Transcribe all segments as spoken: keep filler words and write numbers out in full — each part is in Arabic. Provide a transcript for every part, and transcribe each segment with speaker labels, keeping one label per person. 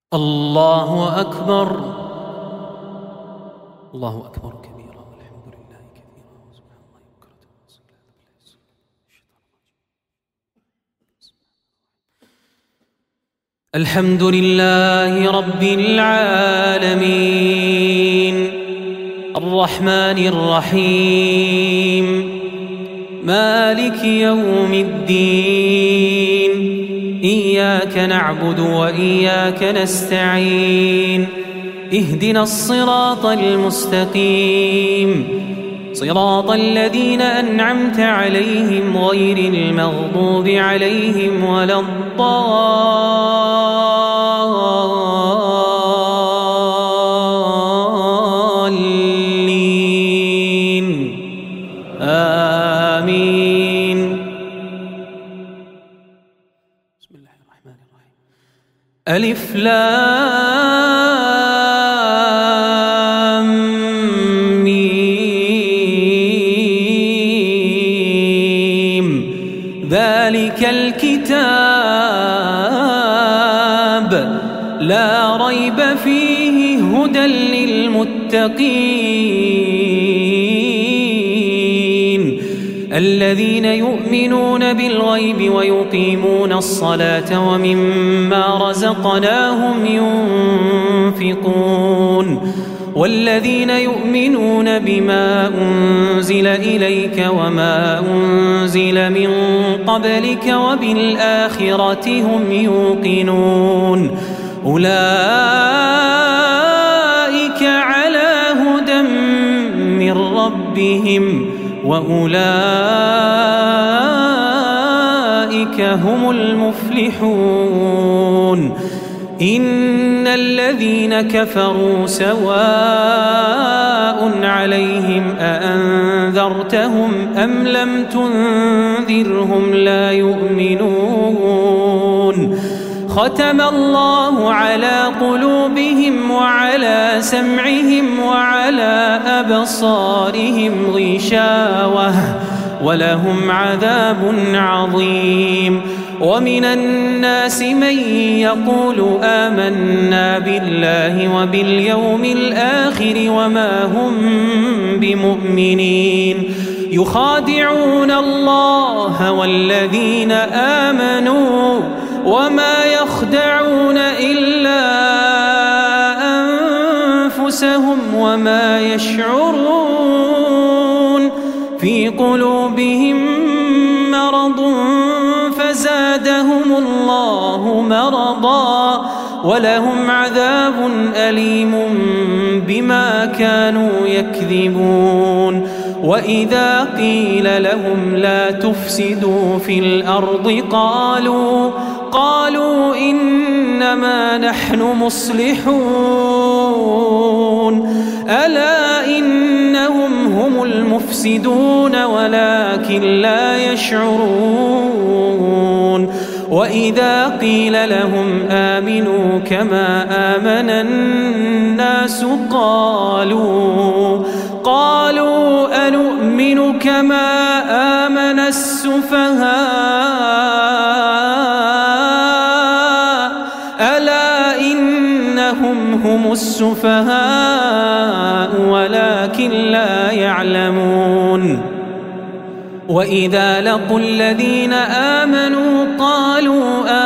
Speaker 1: الله أكبر. الله أكبر كبيرا والحمد لله كثيرا وسبحان الله بكرة. الحمد لله رب العالمين الرحمن الرحيم مالك يوم الدين إياك نعبد وإياك نستعين اهدنا الصراط المستقيم صراط الذين أنعمت عليهم غير المغضوب عليهم ولا الضالين آمين. بسم الله الرحمن الرحيم. ألف لام ميم ذلك الكتاب لا ريب فيه هدى للمتقين الذين يؤمنون بالغيب ويقيمون الصلاة ومما رزقناهم ينفقون والذين يؤمنون بما أنزل إليك وما أنزل من قبلك وبالآخرة هم يوقنون أولئك على هدى من ربهم وأولئك هم المفلحون. إن الذين كفروا سواء عليهم أأنذرتهم أم لم تنذرهم لا يؤمنون. ختم الله على قلوبهم وعلى سمعهم وعلى أبصارهم غشاوة ولهم عذاب عظيم. ومن الناس من يقول آمنا بالله وباليوم الآخر وما هم بمؤمنين يخادعون الله والذين آمنوا وما يخدعون إلا أنفسهم وما يشعرون. في قلوبهم مرض فزادهم الله مرضا ولهم عذاب أليم بما كانوا يكذبون. وإذا قيل لهم لا تفسدوا في الأرض قالوا قالوا إنما نحن مصلحون ألا إنهم هم المفسدون ولكن لا يشعرون. وإذا قيل لهم آمنوا كما آمن الناس قالوا قالوا أنؤمن كما آمن السفهاء ألا إنهم هم السفهاء ولكن لا يعلمون. وإذا لقوا الذين آمنوا قالوا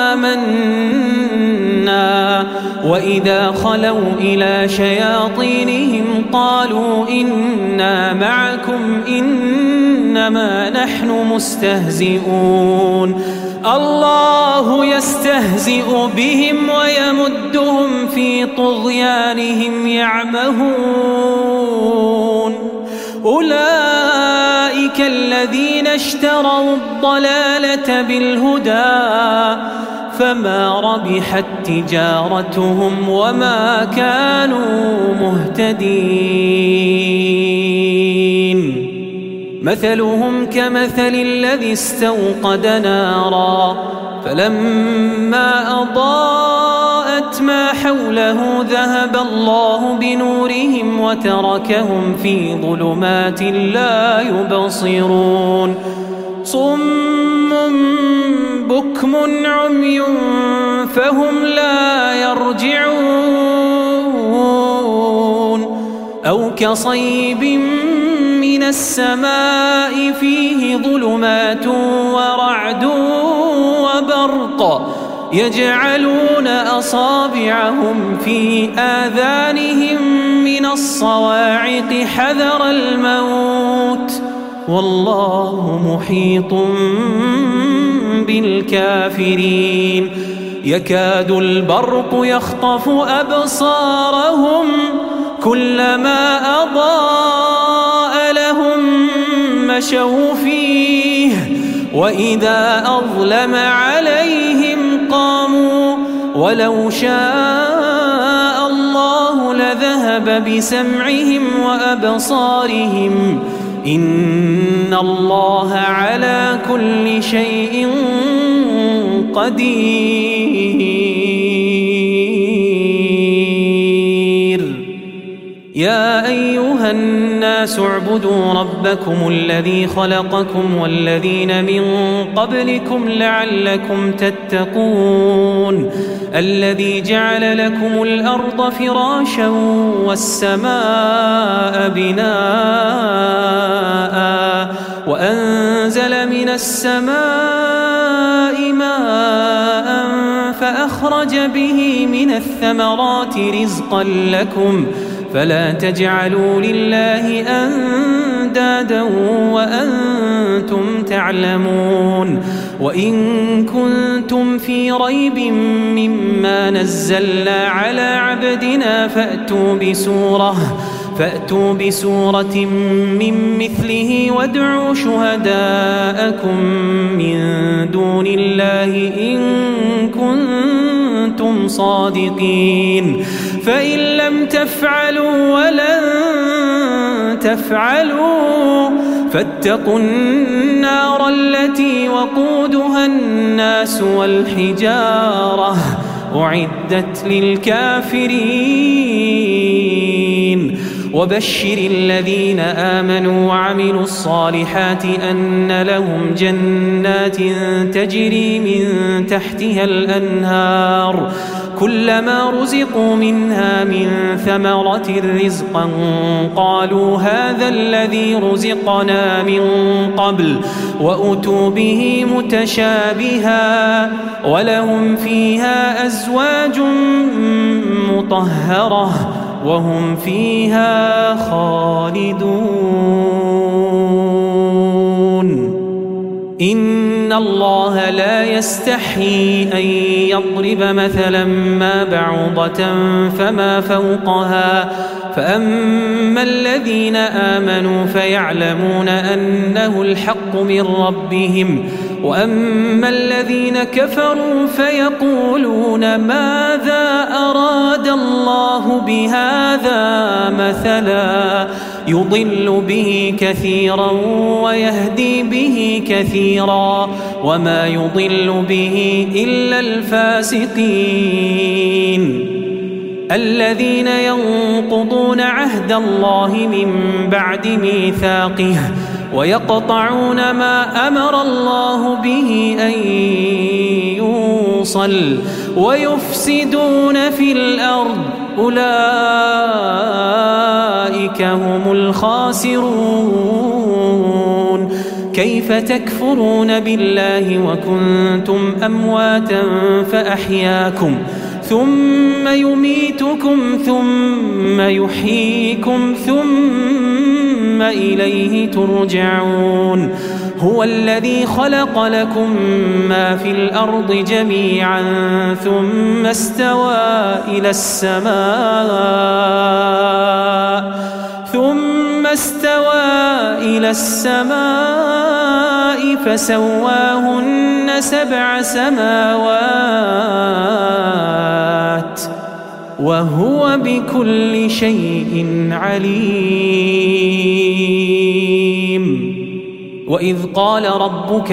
Speaker 1: آمنا وإذا خلوا إلى شياطينهم قالوا إنا معكم إنما نحن مستهزئون. الله يستهزئ بهم ويمدهم في طغيانهم يعمهون. أولئك الذين اشتروا الضلالة بالهدى فما ربحت تجارتهم وما كانوا مهتدين. مثلهم كمثل الذي استوقد نارا فلما أضاءت ما حوله ذهب الله بنورهم وتركهم في ظلمات لا يبصرون. صم بكم عمي فهم لا يرجعون.
Speaker 2: أو كصيب من السماء فيه ظلمات ورعد وبرق يجعلون أصابعهم في آذانهم من الصواعق حذر الموت والله محيط بالكافرين يكاد البرق يخطف أبصارهم كلما أضاء لهم مشوا فيه وإذا أظلم عليهم قاموا ولو شاء الله لذهب بسمعهم وأبصارهم إن الله على كل شيء قدير يا أيها الناس اعبدوا ربكم الذي خلقكم والذين من قبلكم لعلكم تتقون الذي جعل لكم الأرض فراشا والسماء بناء وأنزل من السماء ماء فأخرج به من الثمرات رزقا لكم فلا تجعلوا لله أندادا وأنتم تعلمون وإن كنتم في ريب مما نزلنا على عبدنا فأتوا بسورة فأتوا بسورة من مثله وادعوا شهداءكم من دون الله إن كنتم صادقين فإن لم تفعلوا ولن تفعلوا فاتقوا النار التي وقودها الناس والحجارة أعدت للكافرين وبشر الذين آمنوا وعملوا الصالحات أن لهم جنات تجري من تحتها الأنهار كلما رزقوا منها من ثمرة رزقا قالوا هذا الذي رزقنا من قبل وأتوا به متشابها ولهم فيها أزواج مطهرة وهم فيها خالدون إن الله لا يستحيي أن يضرب مثلا ما بعوضة فما فوقها فأما الذين آمنوا فيعلمون أنه الحق من ربهم وأما الذين كفروا فيقولون ماذا أراد الله بهذا مثلا يضل به كثيرا ويهدي به كثيرا وما يضل به إلا الفاسقين الذين ينقضون عهد الله من بعد ميثاقه ويقطعون ما أمر الله به أن يوصل ويفسدون في الأرض أولئك هم الخاسرون كيف تكفرون بالله وكنتم أمواتا فأحياكم ثم يميتكم ثم يحييكم ثم إليه ترجعون هو الذي خلق لكم ما في الأرض جميعا ثم استوى إلى السماء ثم استوى إلى السماء فسواهن سبع سماوات وهو بكل شيء عليم وإذ قال ربك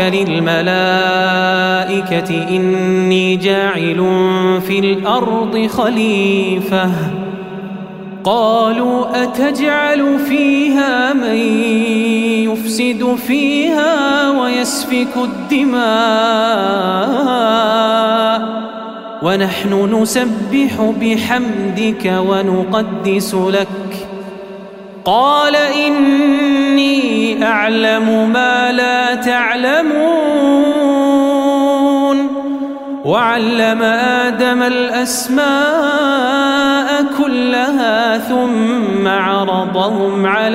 Speaker 2: للملائكة إني جاعل في الأرض خليفة قالوا أتجعل فيها من يفسد فيها ويسفك الدماء ونحن نسبح بحمدك ونقدس لك قال إني أعلم ما لا تعلمون وعلم آدم الأسماء كلها ثم عرضهم على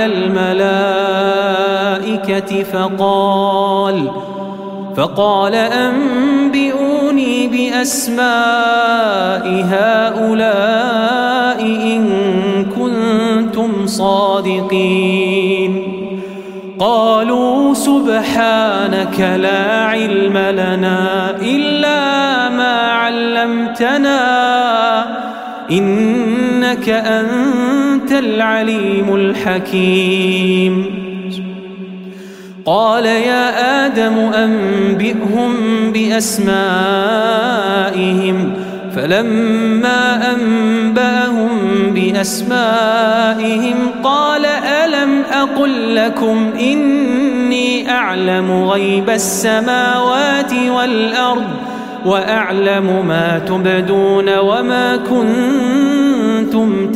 Speaker 2: الملائكة فقال فقال أنبئوني بأسماء هؤلاء إن كنتم صادقين قالوا سبحانك لا علم لنا إلا ما علمتنا إنك أنت العليم الحكيم قال يا آدم أنبئهم بأسمائهم فلما أنبأهم بأسمائهم قال ألم أقل لكم إني أعلم غيب السماوات والأرض وأعلم ما تبدون وما كنتم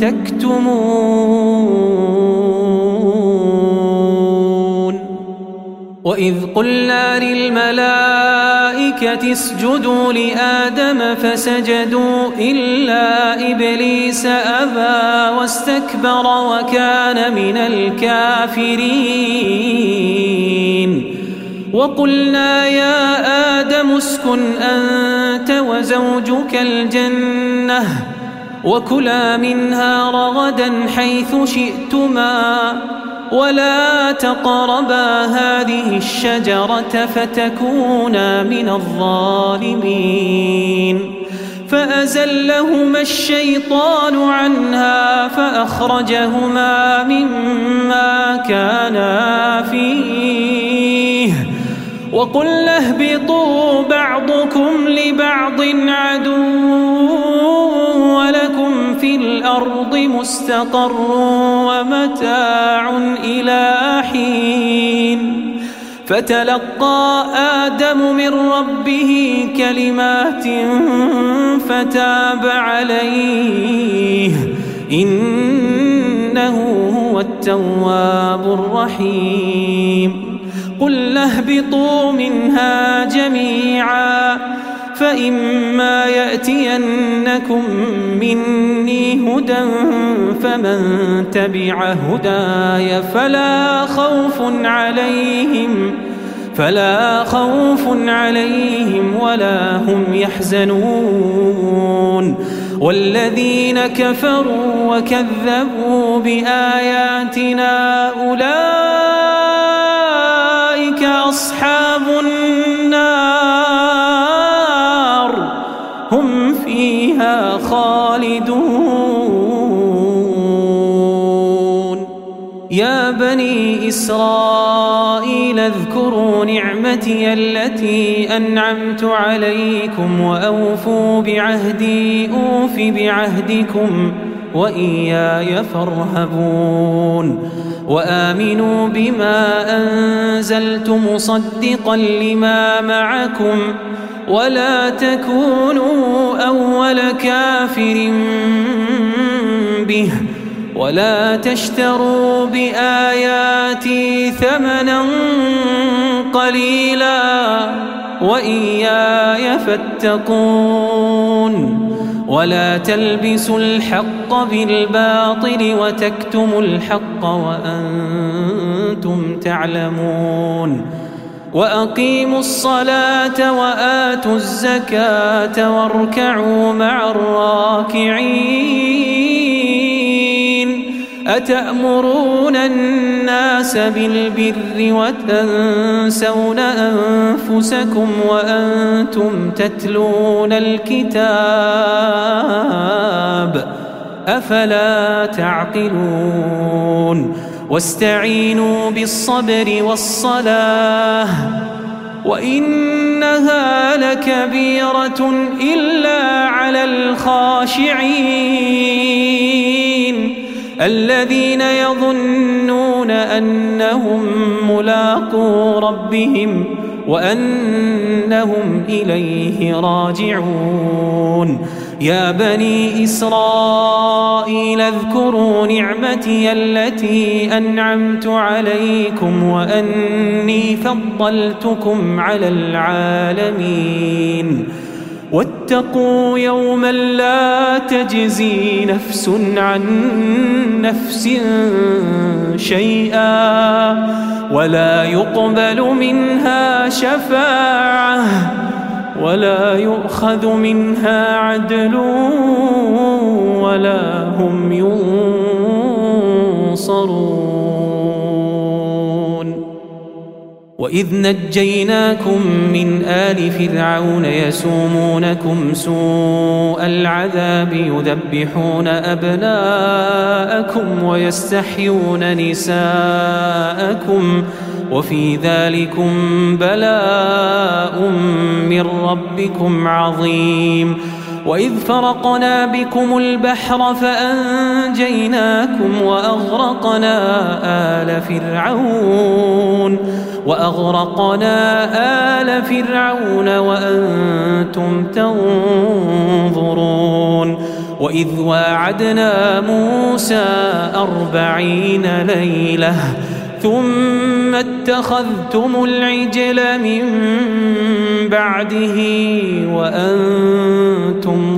Speaker 2: تكتمون وإذ قلنا للملائكة اسجدوا لآدم فسجدوا إلا إبليس أبى واستكبر وكان من الكافرين وقلنا يا آدم اسكن أنت وزوجك الجنة وكلا منها رغدا حيث شئتما ولا تقربا هذه الشجرة فتكونا من الظالمين فأزلهما الشيطان عنها فأخرجهما مما كانا فيه وقلنا اهبطوا بعضكم لبعض عدو ولكم في الأرض مستقر ومتاع إلى حين فتلقى آدم من ربه كلمات فتاب عليه إنه هو التواب الرحيم قلنا اهبطوا منها جميعا فإما يأتينكم مني هدى فمن تبع هداي فلا خوف عليهم فلا خوف عليهم ولا هم يحزنون والذين كفروا وكذبوا بآياتنا أولئك أصحاب النار هم فيها خالدون يا بني إسرائيل اذكروا نعمتي التي أنعمت عليكم وأوفوا بعهدي أوف بعهدكم وإياي فارهبون وآمنوا بما أنزلت مصدقا لما معكم ولا تكونوا أول كافر به ولا تشتروا بآياتي ثمنا قليلا وإياي فاتقون ولا تلبسوا الحق بالباطل وتكتموا الحق وأنتم تعلمون وأقيموا الصلاة وآتوا الزكاة واركعوا مع الراكعين أتأمرون الناس بالبر وتنسون أنفسكم وأنتم تتلون الكتاب أفلا تعقلون واستعينوا بالصبر والصلاة وإنها لكبيرة إلا على الخاشعين الذين يظنون أنهم ملاقو ربهم وأنهم إليه راجعون يا بني إسرائيل اذكروا نعمتي التي أنعمت عليكم وأني فضلتكم على العالمين واتقوا يوما لا تجزي نفس عن نفس شيئا ولا يقبل منها شفاعة ولا يؤخذ منها عدل ولا هم ينصرون. وإذ نجيناكم من آل فرعون يسومونكم سوء العذاب يذبحون أبناءكم ويستحيون نساءكم وفي ذلكم بلاء من ربكم عظيم. وإذ فرقنا بكم البحر فأنجيناكم وأغرقنا آل فرعون وأغرقنا آل فرعون وأنتم تنظرون. وإذ واعدنا موسى أربعين ليلة ثم اتخذتم العجل من بعده وأنتم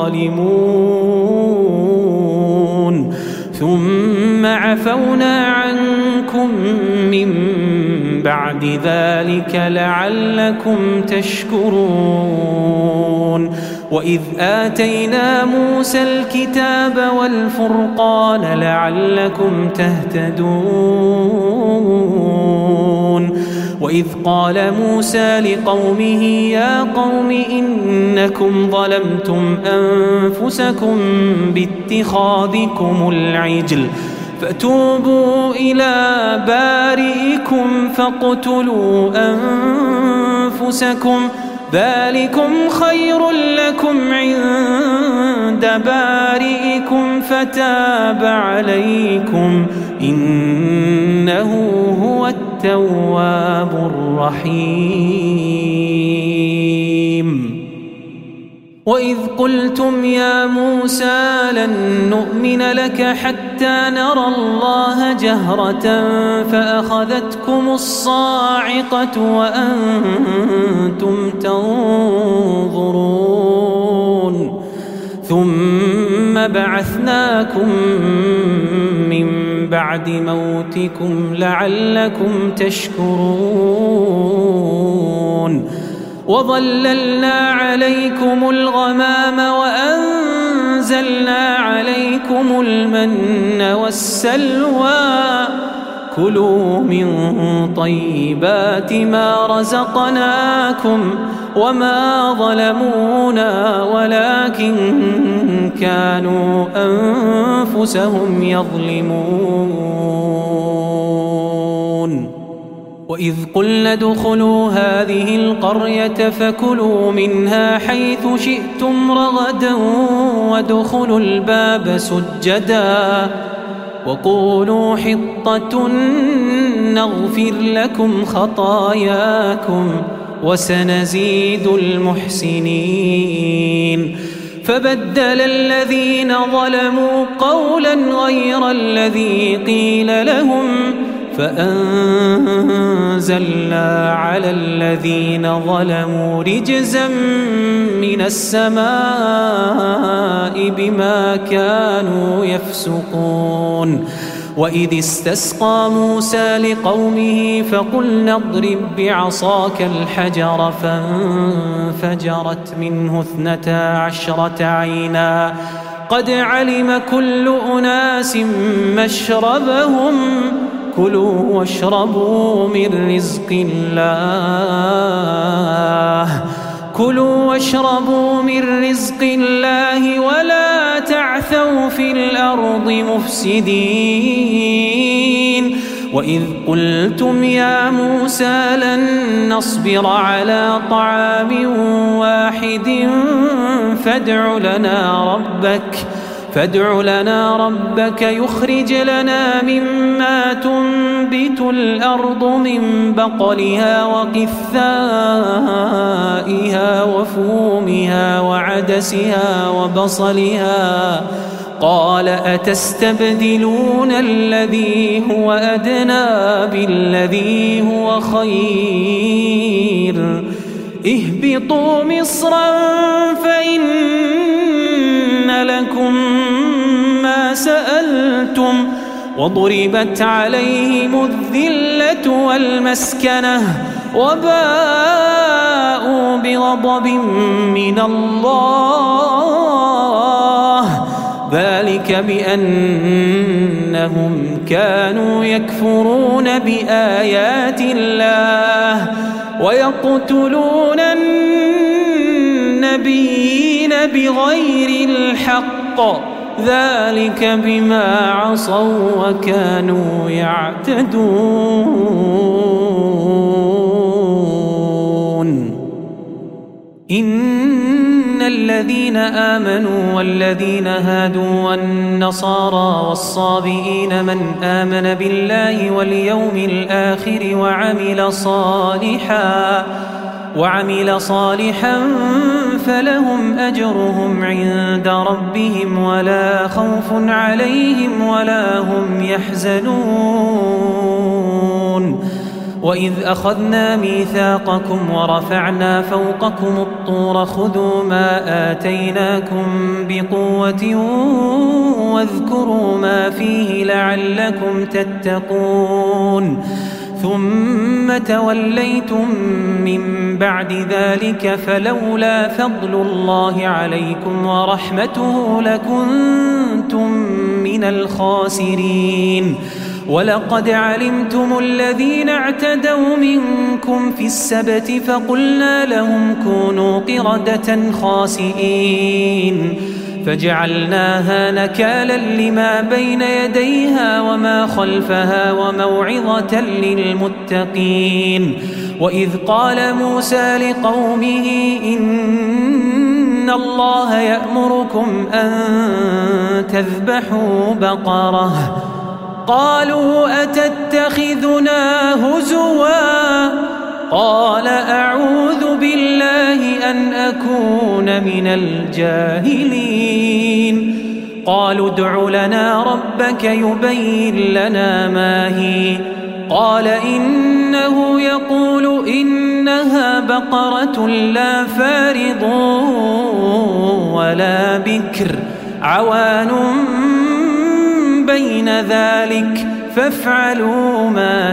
Speaker 2: ظالمون ثم عفونا عنكم من بعد ذلك لعلكم تشكرون. وإذ آتينا موسى الكتاب والفرقان لعلكم تهتدون. وإذ قال موسى لقومه يا قوم إنكم ظلمتم أنفسكم باتخاذكم العجل فتوبوا إلى بارئكم فاقتلوا أنفسكم ذلكم خير لكم عند بارئكم فتاب عليكم إنه هو التواب الرحيم. وإذ قلتم يا موسى لن نؤمن لك حتى نرى الله جهرة فأخذتكم الصاعقة وأنتم تنظرون ثم بعثناكم من بعد موتكم لعلكم تشكرون. وظللنا عليكم الغمام وأنزلنا عليكم المن والسلوى كلوا من طيبات ما رزقناكم وما ظلمونا ولكن كانوا أنفسهم يظلمون. وإذ قلنا ادخلوا هذه القرية فكلوا منها حيث شئتم رغدا وادخلوا الباب سجدا وقولوا حطة نغفر لكم خطاياكم وسنزيد المحسنين. فبدل الذين ظلموا قولا غير الذي قيل لهم فأنزلنا على الذين ظلموا رجزا من السماء بما كانوا يفسقون. وإذ استسقى موسى لقومه فقلنا اضرب بعصاك الحجر فانفجرت منه اثنتا عشرة عينا قد علم كل أناس مشربهم كلوا واشربوا من رزق الله كلوا واشربوا من رزق الله ولا تعثوا في الأرض مفسدين. وإذ قلتم يا موسى لن نصبر على طعام واحد فادع لنا ربك فادع لنا ربك يخرج لنا مما تنبت الأرض من بقلها وقثائها وفومها وعدسها وبصلها قال أتستبدلون الذي هو أدنى بالذي هو خير اهبطوا مصرا فإن لكم ما سألتم وضربت عليهم الذلة والمسكنة وباءوا بغضب من الله ذلك بأنهم كانوا يكفرون بآيات الله ويقتلون النبيين بغير الحق ذلك بما عصوا وكانوا يعتدون إن الذين آمنوا والذين هادوا والنصارى والصابئين من آمن بالله واليوم الآخر وعمل صالحا وعمل صالحا فلهم أجرهم عند ربهم ولا خوف عليهم ولا هم يحزنون وإذ أخذنا ميثاقكم ورفعنا فوقكم الطور خذوا ما آتيناكم بقوة واذكروا ما فيه لعلكم تتقون ثم توليتم من بعد ذلك فلولا فضل الله عليكم ورحمته لكنتم من الخاسرين ولقد علمتم الذين اعتدوا منكم في السبت فقلنا لهم كونوا قردة خاسئين فجعلناها نكالا لما بين يديها وما خلفها وموعظة للمتقين وإذ قال موسى لقومه إن الله يأمركم أن تذبحوا بقرة قالوا أتتخذنا هزوا قال أعوذ بالله أن أكون من الجاهلين قالوا ادع لنا ربك يبين لنا ما هي قال إنه يقول إنها بقرة لا فارض ولا بكر عوان بين ذلك فافعلوا ما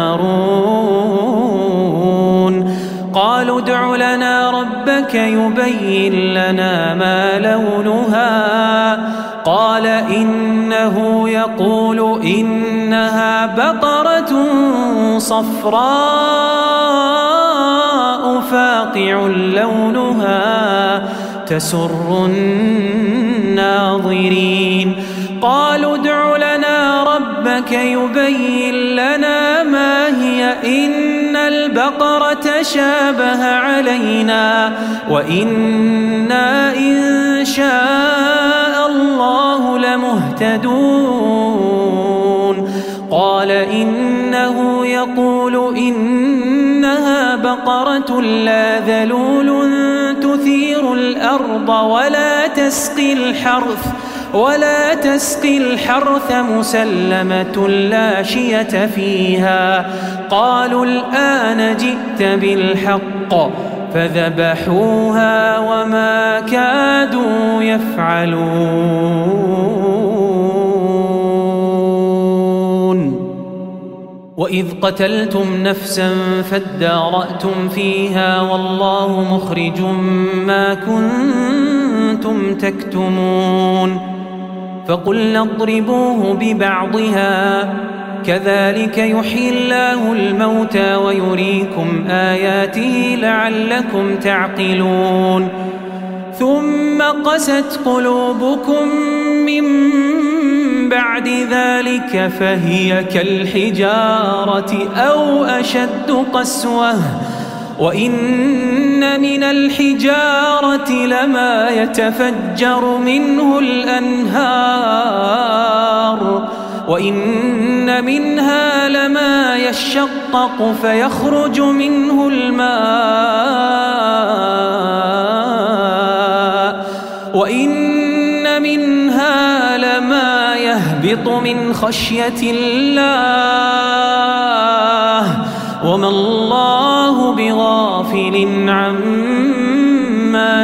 Speaker 2: تؤمرون قالوا ادع لنا ربك يبين لنا ما لونها قال إنه يقول إنها بقرة صفراء فاقع لونها تسر الناظرين قالوا ادع لنا ربك يبين لنا ما هي إن البقرة شابه علينا وإنا إن شاء الله لمهتدون قال إنه يقول إنها بقرة لا ذلول تثير الأرض ولا تسقي الحرث ولا تسقي الحرث مسلمة لا شية فيها قالوا الآن جئت بالحق فذبحوها وما كادوا يفعلون وإذ قتلتم نفسا فادارأتم فيها والله مخرج ما كنتم تكتمون فقلنا اضربوه ببعضها كذلك يحيي الله الموتى ويريكم آياته لعلكم تعقلون ثم قست قلوبكم من بعد ذلك فهي كالحجارة أو أشد قسوة وإن من الحجارة لما يتفجر منه الأنهار وإن منها لما يشقق فيخرج منه الماء وإن منها لما يهبط من خشية الله وما الله بغافل عما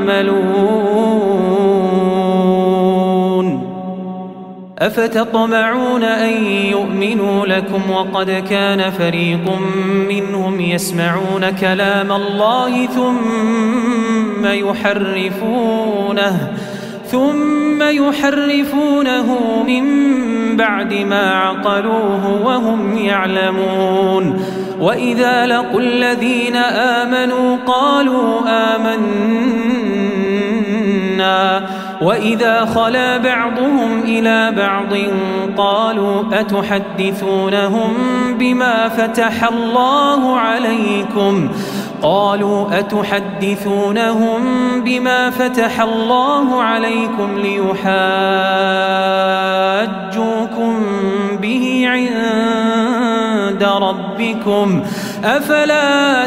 Speaker 2: تعملون أفتطمعون أن يؤمنوا لكم وقد كان فريق منهم يسمعون كلام الله ثم يحرفونه ثم يحرفونه من بعد ما عقلوه وهم يعلمون وإذا لقوا الذين آمنوا قالوا آمنا وإذا خلا بعضهم إلى بعض قالوا أتحدثونهم بما فتح الله عليكم قالوا أتحدثونهم بما فتح الله عليكم ليحاجوكم به عند ربكم أفلا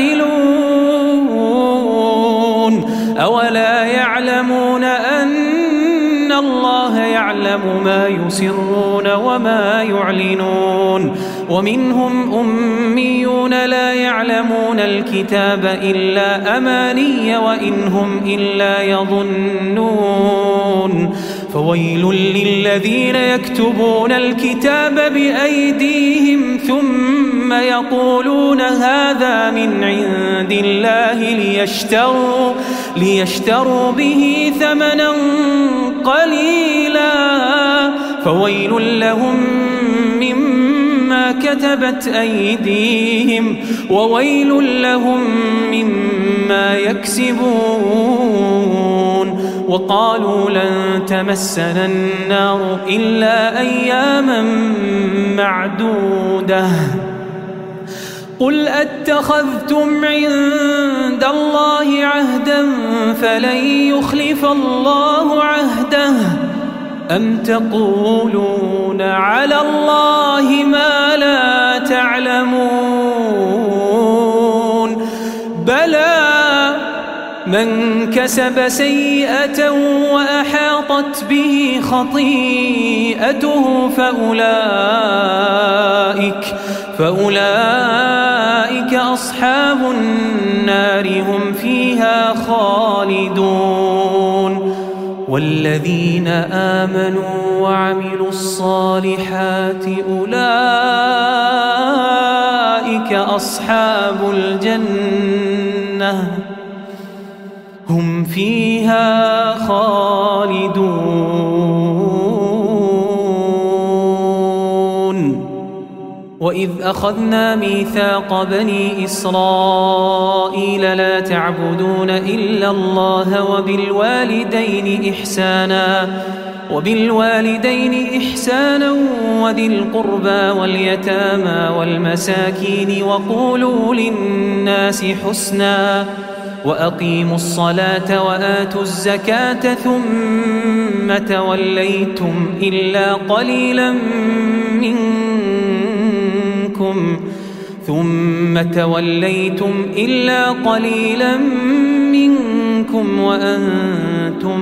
Speaker 2: تعقلون أولا يعلمون أن الله يعلم ما يسرون وما يعلنون ومنهم أميون لا يعلمون الكتاب إلا أماني وإن هم إلا يظنون فويل للذين يكتبون الكتاب بأيديهم ثم يقولون هذا من عند الله ليشتروا, ليشتروا به ثمنا قليلا فويل لهم مما كتبت أيديهم وويل لهم مما يكسبون وقالوا لن تمسنا النار إلا أياما معدودة قل أتخذتم عند الله عهدا فلن يخلف الله عهده أم تقولون على الله ما لا تعلمون بلى من كسب سيئة وأحاطت به خطيئته فأولئك فأولئك أصحاب النار هم فيها خالدون والذين آمنوا وعملوا الصالحات أولئك أصحاب الجنة هم فيها خالدون وإذ أخذنا ميثاق بني إسرائيل لا تعبدون إلا الله وبالوالدين إحسانا وبالوالدين إحسانا وذي القربى واليتامى والمساكين وقولوا للناس حسنا وأقيموا الصلاة وآتوا الزكاة ثم توليتم إلا قليلا منكم ثم توليتم إلا قليلا منكم وأنتم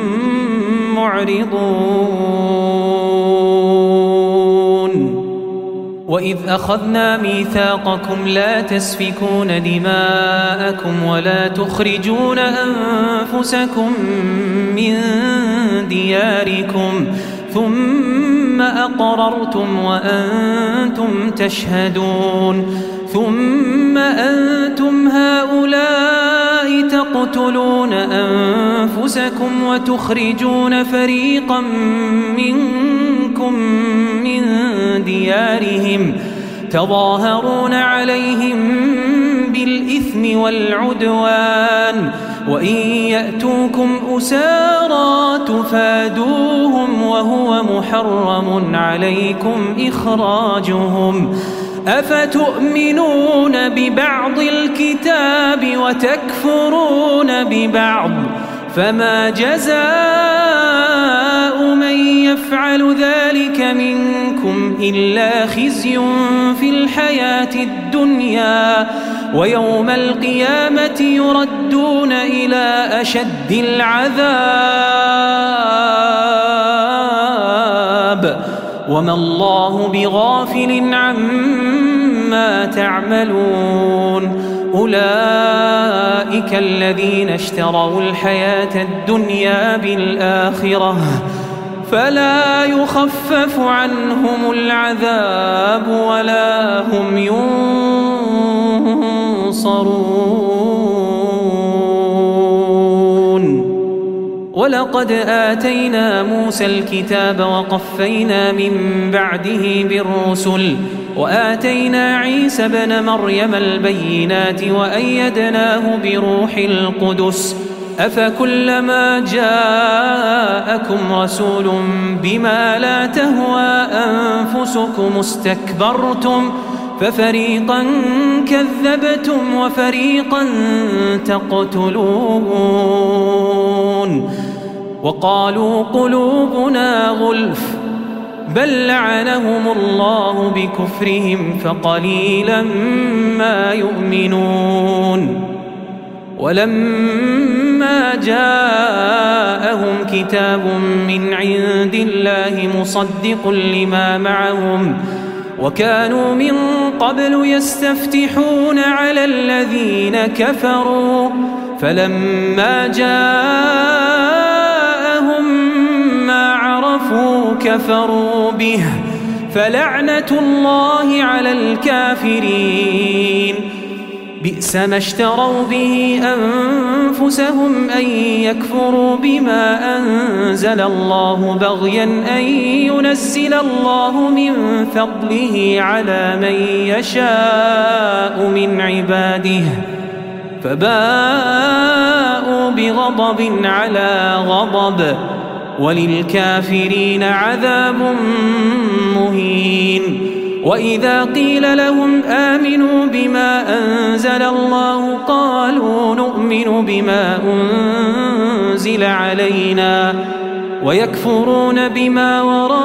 Speaker 2: معرضون وإذ أخذنا ميثاقكم لا تسفكون دماءكم ولا تخرجون أنفسكم من دياركم ثم أقررتم وأنتم تشهدون ثم أنتم هؤلاء تقتلون أنفسكم وتخرجون فريقا منكم من ديارهم تظاهرون عليهم بالإثم والعدوان وإن يأتوكم أسارى تفادوهم وهو محرم عليكم إخراجهم أفتؤمنون ببعض الكتاب وتكفرون ببعض فما جزاء من يفعل ذلك منكم إلا خزي في الحياة الدنيا ويوم القيامة يردون إلى أشد العذاب وما الله بغافل عما تعملون أولئك الذين اشتروا الحياة الدنيا بالآخرة فلا يخفف عنهم العذاب ولا هم ينصرون ولقد آتينا موسى الكتاب وقفينا من بعده بالرسل وآتينا عيسى ابن مريم البينات وأيدناه بروح القدس أفكلما جاءكم رسول بما لا تهوى أنفسكم استكبرتم ففريقا كذبتم وفريقا تقتلون وقالوا قلوبنا غلف بل لعنهم الله بكفرهم فقليلا ما يؤمنون ولما جاءهم كتاب من عند الله مصدق لما معهم وكانوا من قبل يستفتحون على الذين كفروا فلما جاءهم ما عرفوا كفروا به فلعنة الله على الكافرين بئس ما اشتروا به أنفسهم أن يكفروا بما أنزل الله بغيا أن ينزل الله من فضله على من يشاء من عباده فباءوا بغضب على غضب وللكافرين عذاب مهين وإذا قيل لهم آمنوا بما أنزل الله قالوا نؤمن بما أنزل علينا ويكفرون بما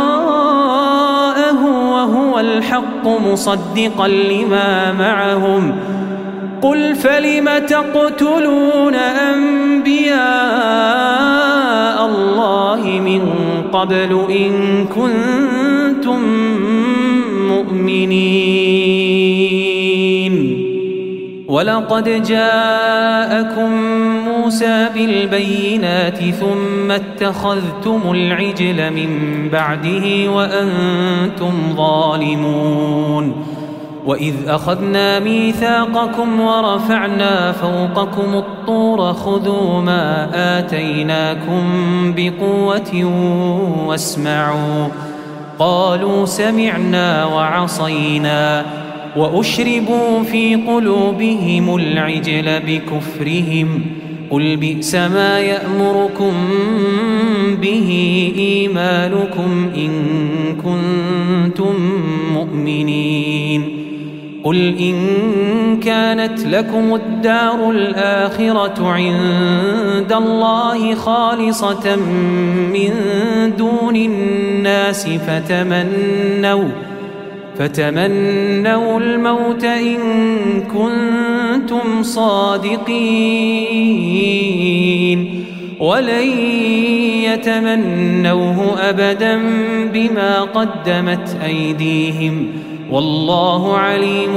Speaker 2: وراءه وهو الحق مصدقا لما معهم قل فلم تقتلون أنبياء الله من قبل إن كنتم مؤمنين ولقد جاءكم موسى بالبينات ثم اتخذتم العجل من بعده وأنتم ظالمون وإذ أخذنا ميثاقكم ورفعنا فوقكم الطور خذوا ما آتيناكم بقوة واسمعوا قالوا سمعنا وعصينا وأشربوا في قلوبهم العجل بكفرهم قل بئس ما يأمركم به إيمانكم إن كنتم مؤمنين قل إن كانت لكم الدار الآخرة عند الله خالصة من دون الناس فتمنوا فتمنوا الموت إن كنتم صادقين ولن يتمنوه أبدا بما قدمت أيديهم والله عليم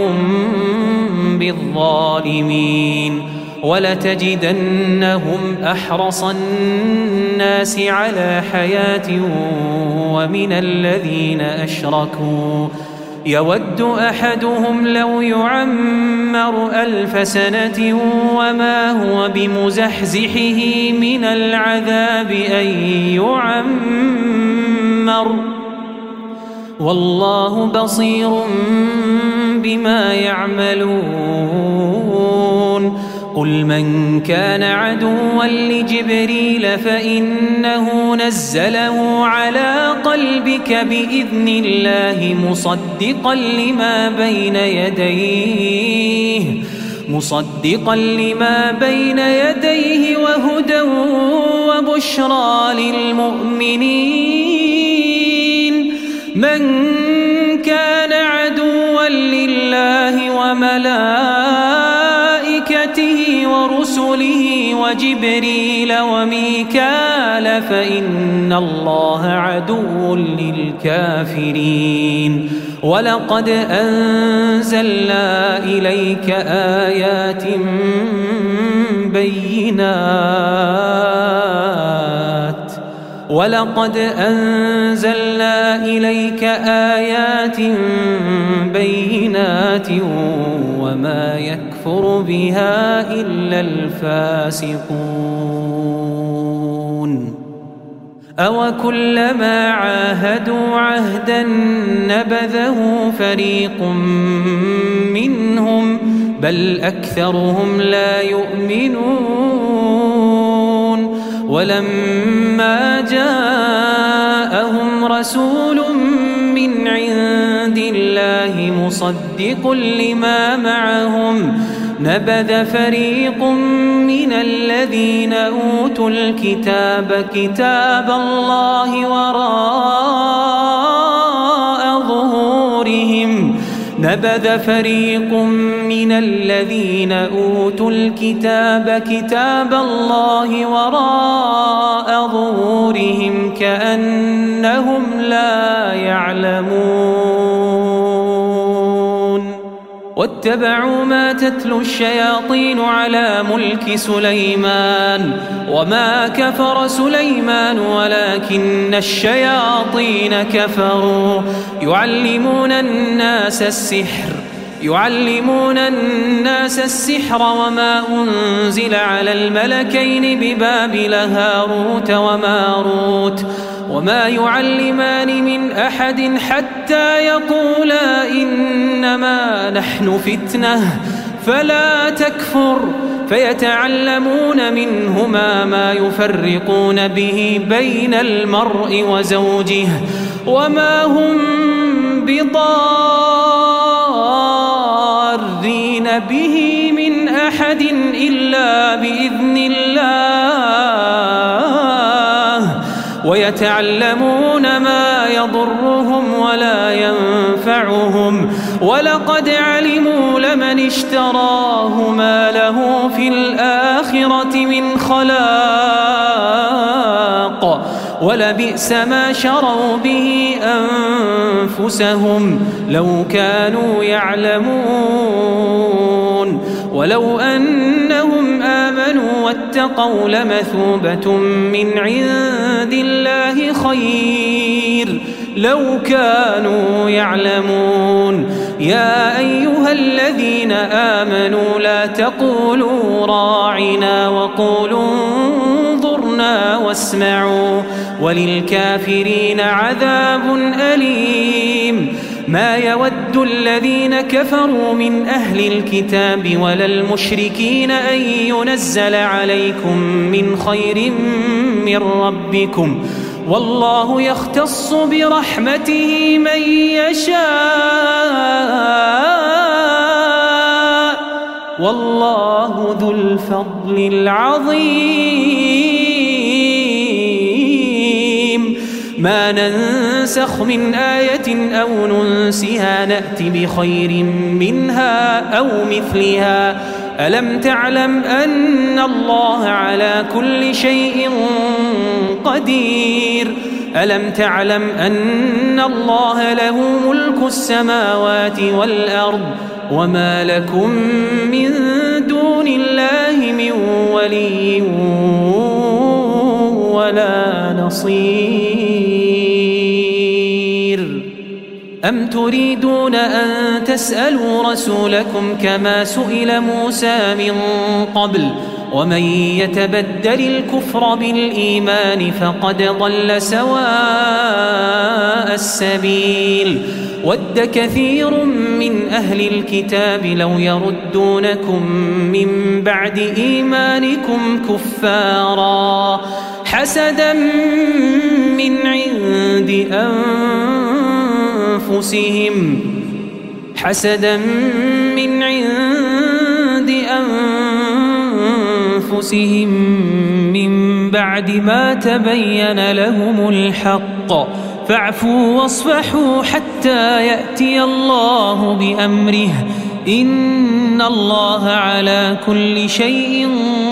Speaker 2: بالظالمين ولتجدنهم أحرص الناس على حياة ومن الذين أشركوا يود أحدهم لو يعمر ألف سنة وما هو بمزحزحه من العذاب أن يعمر والله بصير بما يعملون قل من كان عدوا لجبريل فإنه نزله على قلبك بإذن الله مصدقا لما بين يديه مصدقا لما بين يديه وهدى وبشرى للمؤمنين من كان عدوا لله وملائكته ورسله وجبريل وميكال فإن الله عدو للكافرين ولقد أنزلنا إليك آيات بينات ولقد أنزلنا إليك آيات بينات وما يكفر بها إلا الفاسقون أو كلما عاهدوا عهدا نبذه فريق منهم بل أكثرهم لا يؤمنون ولما جاءهم رسول من عند الله مصدق لما معهم نبذ فريق من الذين أوتوا الكتاب كتاب الله وراء ظهورهم نبذ فريق من الذين أوتوا الكتاب كتاب الله وراء ظهورهم كأنهم لا يعلمون واتبعوا ما تتلو الشياطين على ملك سليمان وما كفر سليمان ولكن الشياطين كفروا يعلمون الناس السحر يعلمون الناس السحر وما أنزل على الملكين ببابل هاروت وماروت وما يعلمان من أحد حتى يقولا إنما نحن فتنة فلا تكفر فيتعلمون منهما ما يفرقون به بين المرء وزوجه وما هم بضارين به من أحد إلا بإذن الله ويتعلمون ما يضرهم ولا ينفعهم ولقد علموا لمن اشتراه ما له في الآخرة من خلاق ولبئس ما شروا به أنفسهم لو كانوا يعلمون ولو أنهم آمنوا واتقوا لمثوبة من عند الله خير لو كانوا يعلمون يا أيها الذين آمنوا لا تقولوا راعنا وقولوا انظرنا واسمعوا وللكافرين عذاب أليم ما يود الذين كفروا من أهل الكتاب ولا المشركين أن ينزل عليكم من خير من ربكم والله يختص برحمته من يشاء والله ذو الفضل العظيم ما ننسخ من آية أو ننسها نأت بخير منها أو مثلها ألم تعلم أن الله على كل شيء قدير ألم تعلم أن الله له ملك السماوات والأرض وما لكم من دون الله من ولي ولا نصير أم تريدون أن تسألوا رسولكم كما سئل موسى من قبل ومن يتبدل الكفر بالإيمان فقد ضل سواء سواء السبيل ود كثير من أهل الكتاب لو يردونكم من بعد إيمانكم كفارا حسدا من عند أنفسهم حسدا من عند أنفسهم من بعد ما تبين لهم الحق فاعفوا واصفحوا حتى يأتي الله بأمره إن الله على كل شيء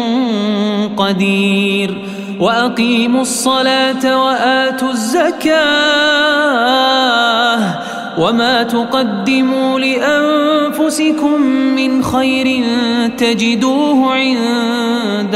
Speaker 2: قدير وأقيموا الصلاة وآتوا الزكاة وما تقدموا لأنفسكم من خير تجدوه عند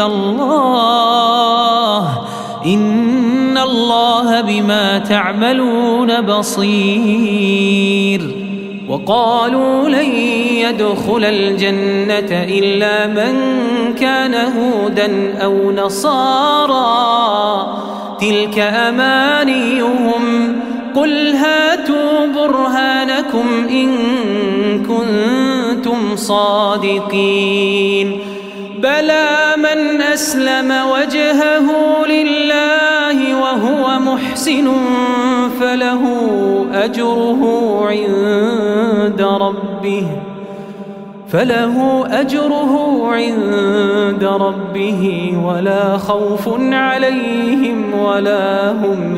Speaker 2: الله إن الله بما تعملون بصير وقالوا لن يدخل الجنة إلا من كان هودا أو نصارى تلك أمانيهم قل هاتوا برهانكم إن كنتم صادقين بلى من أسلم وجهه لله وهو محسن فله أجره عند ربه فله أجره عند ربه ولا خوف عليهم ولا هم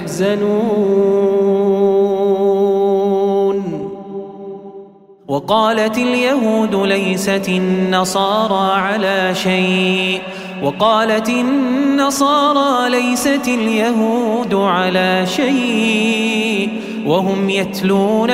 Speaker 2: يحزنون وقالت اليهود ليست النصارى على شيء وقالت النصارى ليست اليهود على شيء وهم يتلون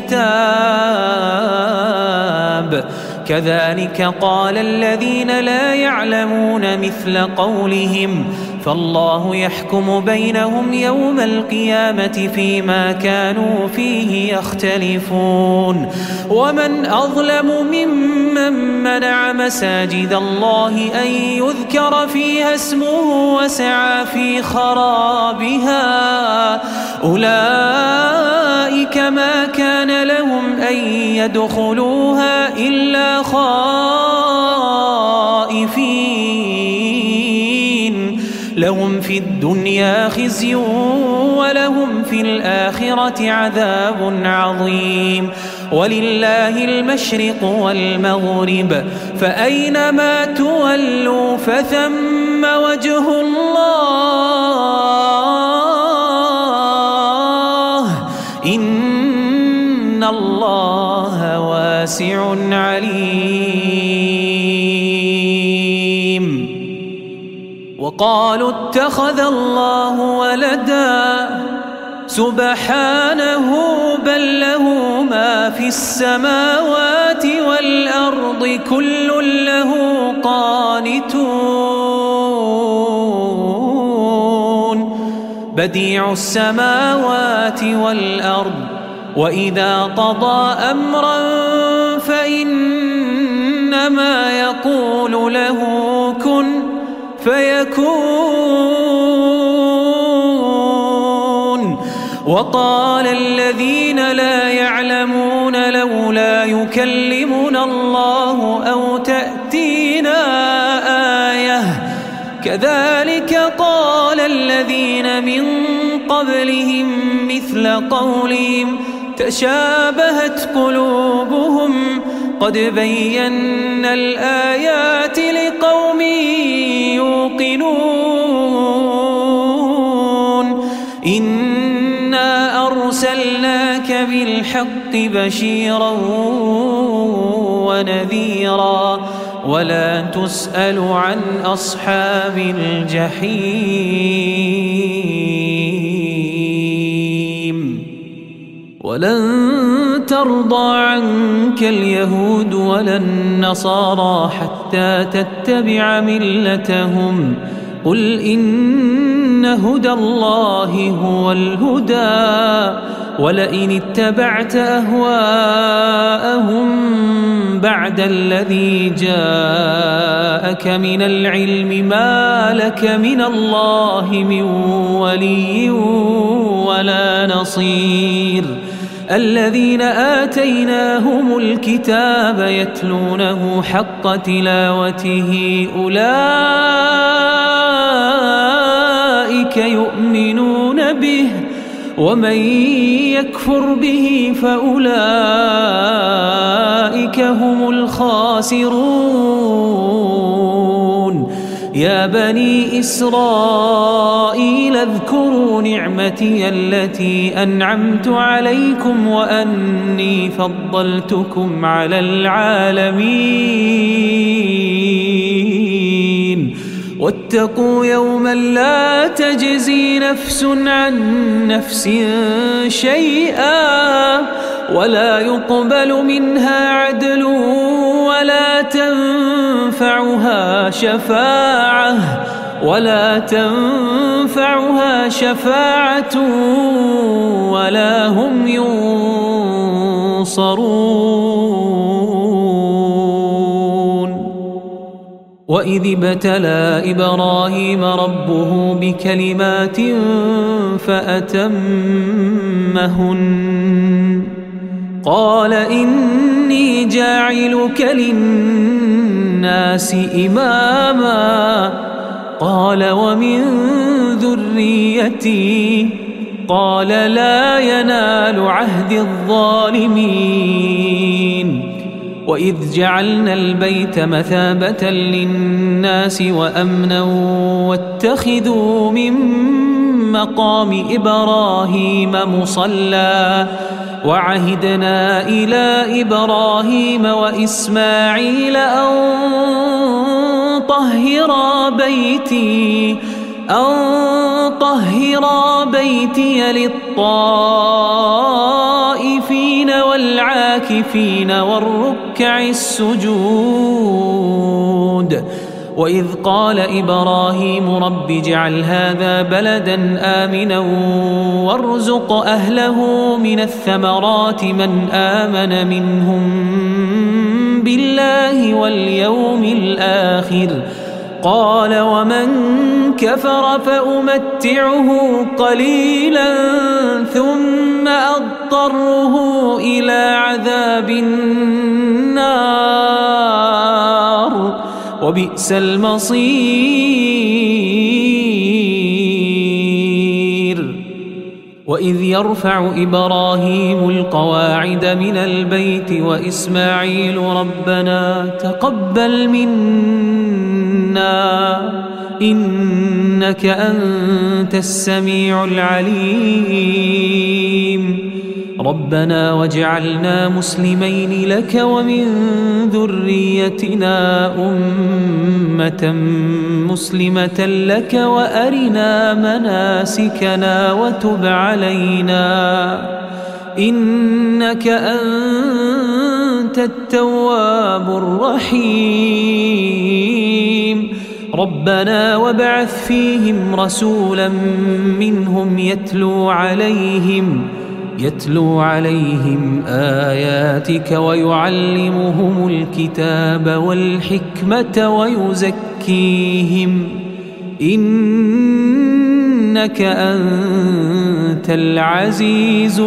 Speaker 2: الكتاب كذلك قال الذين لا يعلمون مثل قولهم فالله يحكم بينهم يوم القيامة فيما كانوا فيه يختلفون ومن أظلم ممن منع مساجد الله أن يذكر فيها اسمه وسعى في خرابها أولئك ما كان لهم أن يدخلوها إلا خائفين لهم في الدنيا خزي ولهم في الآخرة عذاب عظيم ولله المشرق والمغرب فأينما تولوا فثم وجه الله إن الله واسع عليم وقالوا اتخذ الله ولدا سبحانه بل له ما في السماوات والأرض كل له قانتون بديع السماوات والأرض وإذا قضى أمرا فإنما يقول له كن فيكون وقال الذين لا يعلمون لولا يكلمنا الله أو تأتينا آية كذلك قال الذين من قبلهم مثل قولهم تشابهت قلوبهم قد بينا الآيات لقوم يوقنون إنا أرسلناك بالحق بشيرا ونذيرا ولا تسأل عن أصحاب الجحيم ولن ترضى عنك اليهود ولا النصارى حتى تتبع ملتهم قل إن هدى الله هو الهدى ولئن اتبعت أهواءهم بعد الذي جاءك من العلم ما لك من الله من ولي ولا نصير الذين آتيناهم الكتاب يتلونه حق تلاوته أولئك يؤمنون به ومن يكفر به فأولئك هم الخاسرون يا بني إسرائيل اذكروا نعمتي التي أنعمت عليكم وأني فضلتكم على العالمين واتقوا يوما لا تجزي نفس عن نفس شيئا ولا يقبل منها عدل ولا تنفعها شفاعة ولا تنفعها شفاعة ولا هم ينصرون وإذ ابتلى إبراهيم ربه بكلمات فأتمهن قال إني جاعلك للناس إماما قال ومن ذريتي قال لا ينال عهد الظالمين وإذ جعلنا البيت مثابة للناس وأمنا واتخذوا من مقام إبراهيم مصلى وعهدنا إلى إبراهيم وإسماعيل أن طهرا بيتي أن طهرا بيتي للطائفين والعاكفين والركع السجود وإذ قال إبراهيم رب اجعل هذا بلدا آمنا وارزق أهله من الثمرات من آمن منهم بالله واليوم الآخر قال ومن كفر فأمتعه قليلا ثم أضطره إلى عذاب النار وبئس المصير وإذ يرفع إبراهيم القواعد من البيت وإسماعيل ربنا تقبل منا إنك أنت السميع العليم ربنا واجعلنا مسلمين لك ومن ذريتنا أمة مسلمة لك وأرنا مناسكنا وتب علينا إنك أنت التواب الرحيم ربنا وابعث فيهم رسولا منهم يتلو عليهم يتلو عليهم آياتك ويعلمهم الكتاب والحكمة ويزكيهم إنك أنت العزيز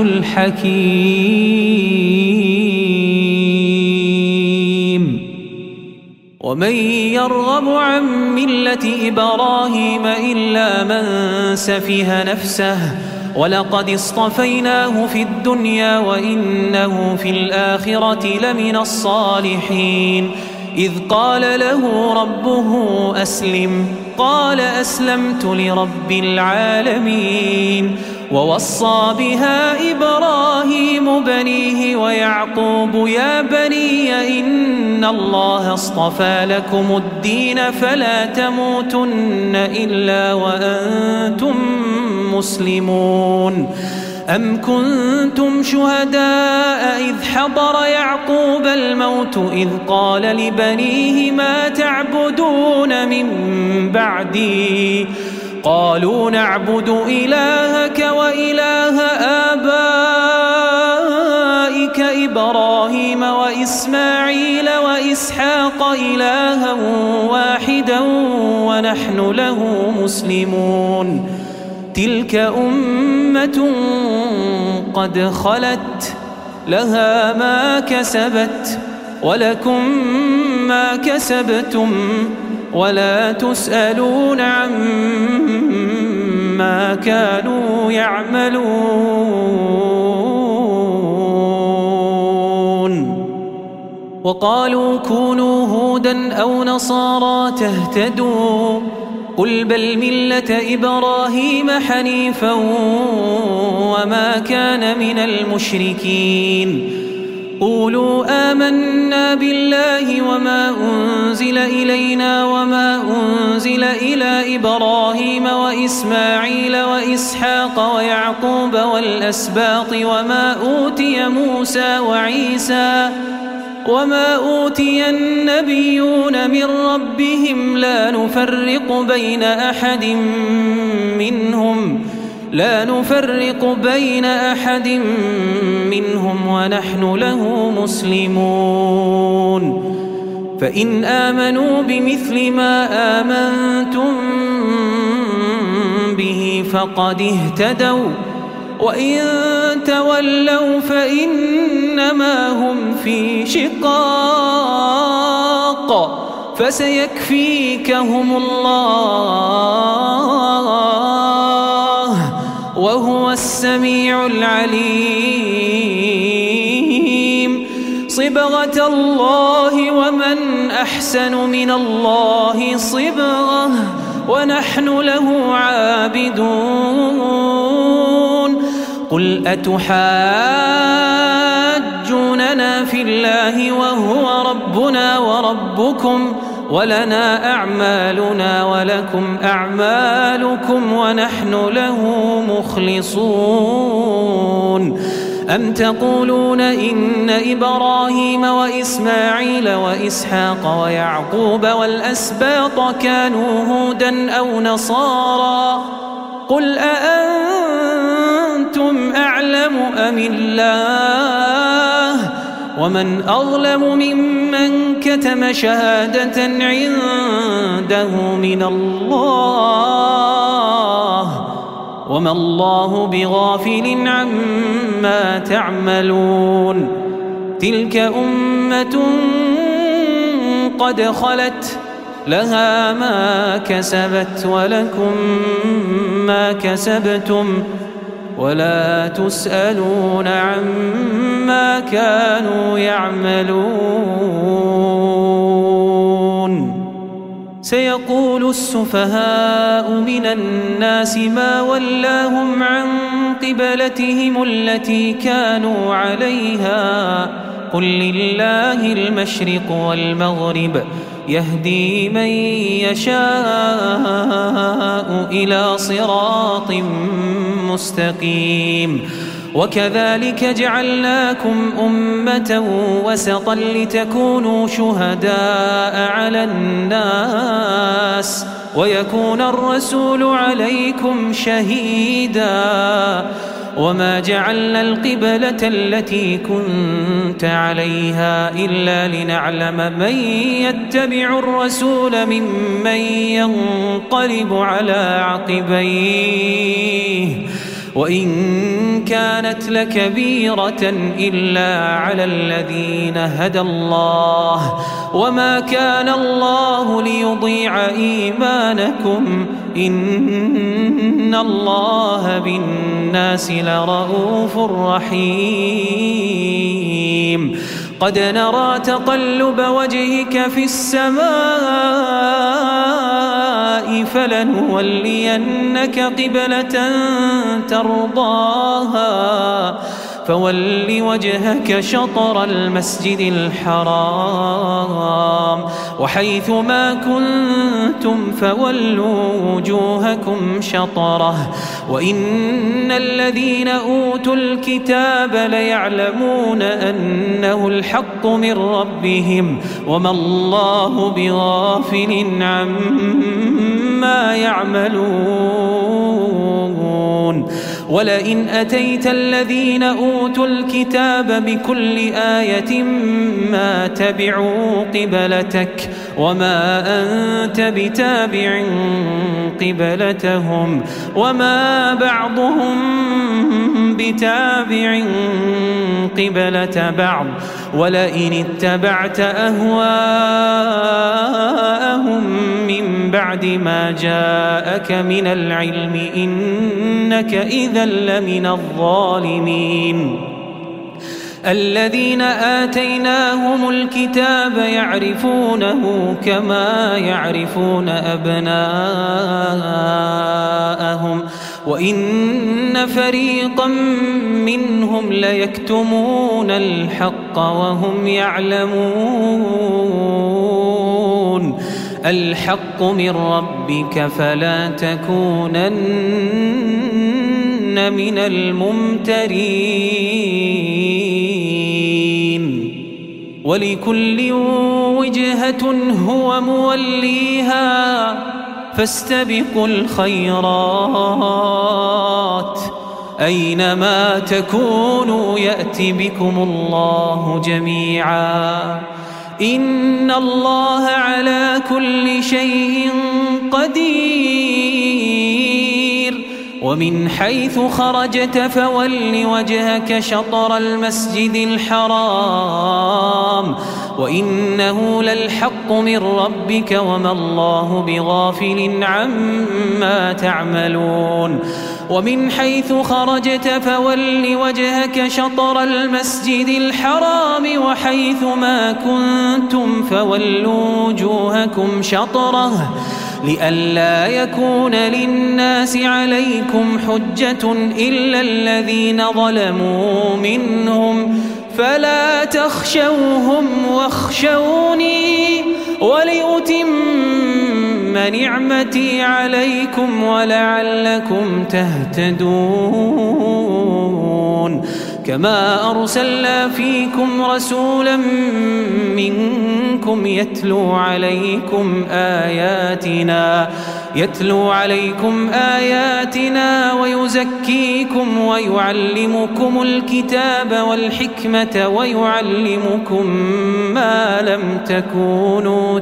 Speaker 2: الحكيم ومن يرغب عن ملة إبراهيم إلا من سفه نفسه ولقد اصطفيناه في الدنيا وإنه في الآخرة لمن الصالحين إذ قال له ربه أسلم قال أسلمت لرب العالمين ووصى بها إبراهيم بنيه ويعقوب يا بني إن الله اصطفى لكم الدين فلا تموتن إلا وأنتم مسلمون أم كنتم شهداء إذ حضر يعقوب الموت إذ قال لبنيه ما تعبدون من بعدي قالوا نعبد إلهك وإله آبائك إبراهيم وإسماعيل وإسحاق إلها واحدا ونحن له مسلمون تلك أمة قد خلت لها ما كسبت ولكم ما كسبتم ولا تسألون عما كانوا يعملون. وقالوا كونوا هودا أو نصارى تهتدوا قل بل ملة إبراهيم حنيفا وما كان من المشركين. قولوا آمنا بالله وما أنزل إلينا وما أنزل إلى إبراهيم وإسماعيل وإسحاق ويعقوب والأسباط وما أوتي موسى وعيسى وما أوتي النبيون من ربهم لا نفرق بين أحد منهم لا نفرق بين أحد منهم ونحن له مسلمون. فإن آمنوا بمثل ما آمنتم به فقد اهتدوا وإن تولوا فإنما هم في شقاق فسيكفيكهم الله وهو السميع العليم. صبغة الله ومن أحسن من الله صبغة ونحن له عابدون. قل أتحاجوننا في الله وهو ربنا وربكم ولنا أعمالنا ولكم أعمالكم ونحن له مخلصون. أم تقولون إن إبراهيم وإسماعيل وإسحاق ويعقوب والأسباط كانوا هودا أو نصارى قل أأنتم أعلم أم الله ومن أظلم ممن كتم شهادة عنده من الله وما الله بغافل عما تعملون. تلك أمة قد خلت لها ما كسبت ولكم ما كسبتم ولا تسألون عما كانوا يعملون. سيقول السفهاء من الناس ما ولاهم عن قبلتهم التي كانوا عليها قل لله المشرق والمغرب يهدي من يشاء إلى صراط مستقيم. وكذلك جعلناكم أمة وسطا لتكونوا شهداء على الناس ويكون الرسول عليكم شهيدا. وما جعلنا القبلة التي كنت عليها إلا لنعلم من يتبع الرسول ممن ينقلب على عقبيه وإن كانت لكبيرة إلا على الذين هدى الله وما كان الله ليضيع إيمانكم إن الله بالناس لرؤوف رحيم. قد نرى تقلب وجهك في السماء فلنولينك قبلة ترضاها فول وجهك شطر المسجد الحرام وحيث ما كنتم فولوا وجوهكم شطره وإن الذين أوتوا الكتاب ليعلمون أنه الحق من ربهم وما الله بغافل عما يعملون. ولئن أتيت الذين أوتوا الكتاب بكل آية ما تبعوا قبلتك وما أنت بتابع قبلتهم وما بعضهم بتابع قبلة بعض ولئن اتبعت أهواءهم من بعد ما جاءك من العلم إنك إذا لمن الظالمين. الذين آتيناهم الكتاب يعرفونه كما يعرفون أبناءهم وإن فريقا منهم ليكتمون الحق وهم يعلمون. الحق من ربك فلا تكونن من الممترين. ولكل وجهة هو موليها فاستبقوا الخيرات أينما تكونوا يأت بكم الله جميعا إن الله على كل شيء قدير. ومن حيث خرجت فول وجهك شطر المسجد الحرام وإنه للحق من ربك وما الله بغافل عما تعملون. ومن حيث خرجت فول وجهك شطر المسجد الحرام وحيث ما كنتم فولوا وجوهكم شطره لئلا يكون للناس عليكم حجة إلا الذين ظلموا منهم فلا تخشوهم واخشوني ولأتم نعمتي عليكم ولعلكم تهتدون. كما أرسلنا فيكم رسولا منكم يتلو عليكم آياتنا يتلو عليكم آياتنا ويزكيكم ويعلمكم الكتاب والحكمة ويعلمكم ما لم تكونوا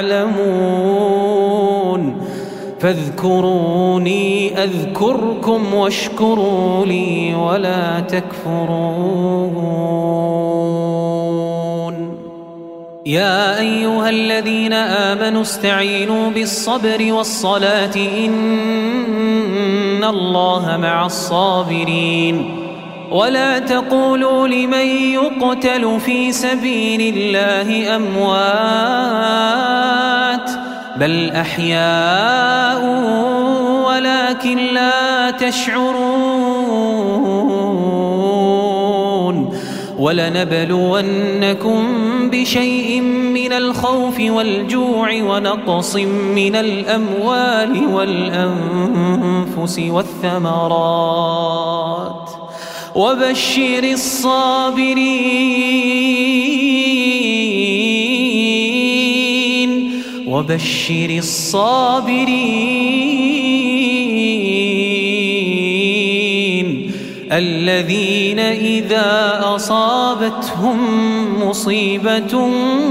Speaker 2: تعلمون. فاذكروني أذكركم واشكروا لي ولا تكفرون. يا أيها الذين آمنوا استعينوا بالصبر والصلاة إن الله مع الصابرين. ولا تقولوا لمن يقتل في سبيل الله أموات بل أحياء ولكن لا تشعرون. ولنبلونكم بشيء من الخوف والجوع ونقص من الأموال والأنفس والثمرات وبشر الصابرين وبشر الصابرين الذين إذا أصابتهم مصيبة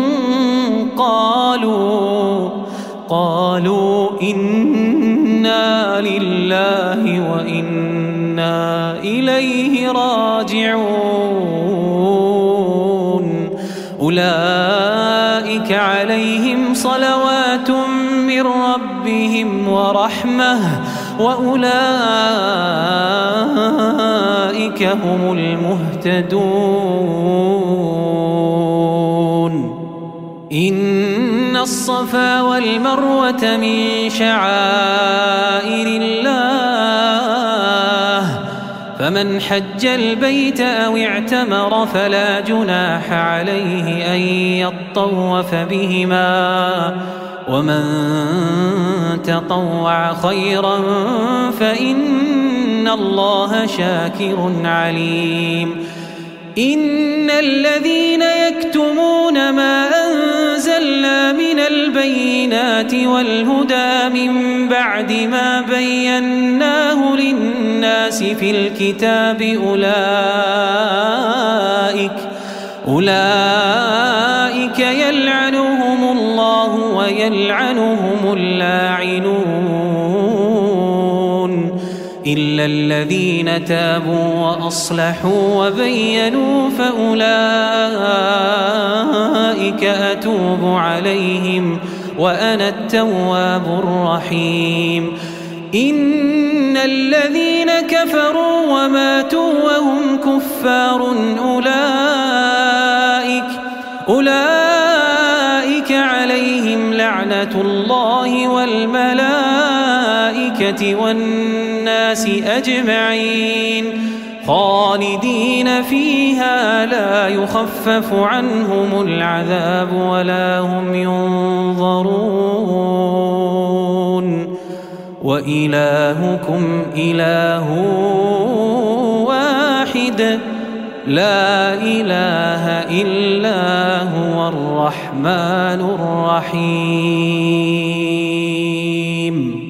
Speaker 2: قالوا قالوا إنا لله وإنا إليه راجعون. أولئك عليهم صلوات من ربهم ورحمة وأولئك هم المهتدون. إن الصفا والمروة من شعائر الله فمن حج البيت أو اعتمر فلا جناح عليه أن يطوف بهما ومن تطوع خيرا فإن الله شاكر عليم. إن الذين يكتمون ما أنزلنا من البينات والهدى من بعد ما بيناه للناس الناس في الكتاب أولئك أولئك يلعنهم الله ويلعنهم اللاعنون إلا الذين تابوا وأصلحوا وبينوا فأولئك أتوب عليهم وأنا التواب الرحيم إن الذين كفروا وماتوا وهم كفار أولئك أولئك عليهم لعنة الله والملائكة والناس أجمعين خالدين فيها لا يخفف عنهم العذاب ولا هم ينظرون وإلهكم إله واحد لا إله إلا هو الرحمن الرحيم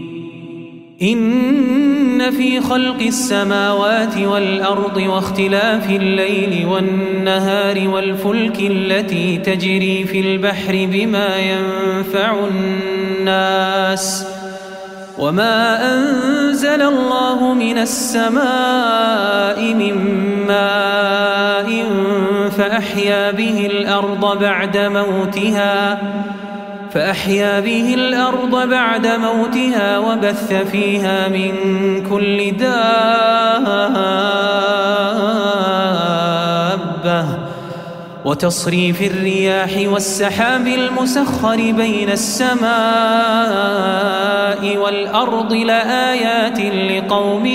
Speaker 2: إن في خلق السماوات والأرض واختلاف الليل والنهار والفلك التي تجري في البحر بما ينفع الناس وما أنزل الله من السماء من ماء فأحيا به الأرض بعد موتها فأحيا به الأرض بعد موتها وبث فيها من كل دابة وتصريف الرياح والسحاب المسخر بين السماء والأرض لآيات لقوم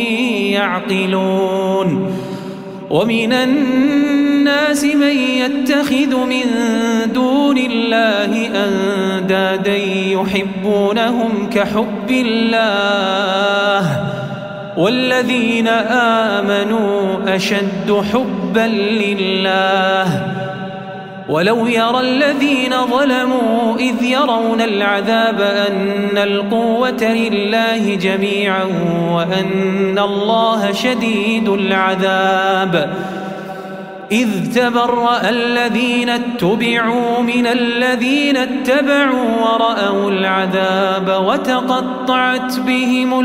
Speaker 2: يعقلون ومن الناس من يتخذ من دون الله أندادا يحبونهم كحب الله والذين آمنوا أشد حبا لله ولو يرى الذين ظلموا إذ يرون العذاب أن القوة لله جميعا وأن الله شديد العذاب إذ تبرأ الذين اتبعوا من الذين اتبعوا ورأوا العذاب وتقطعت بهم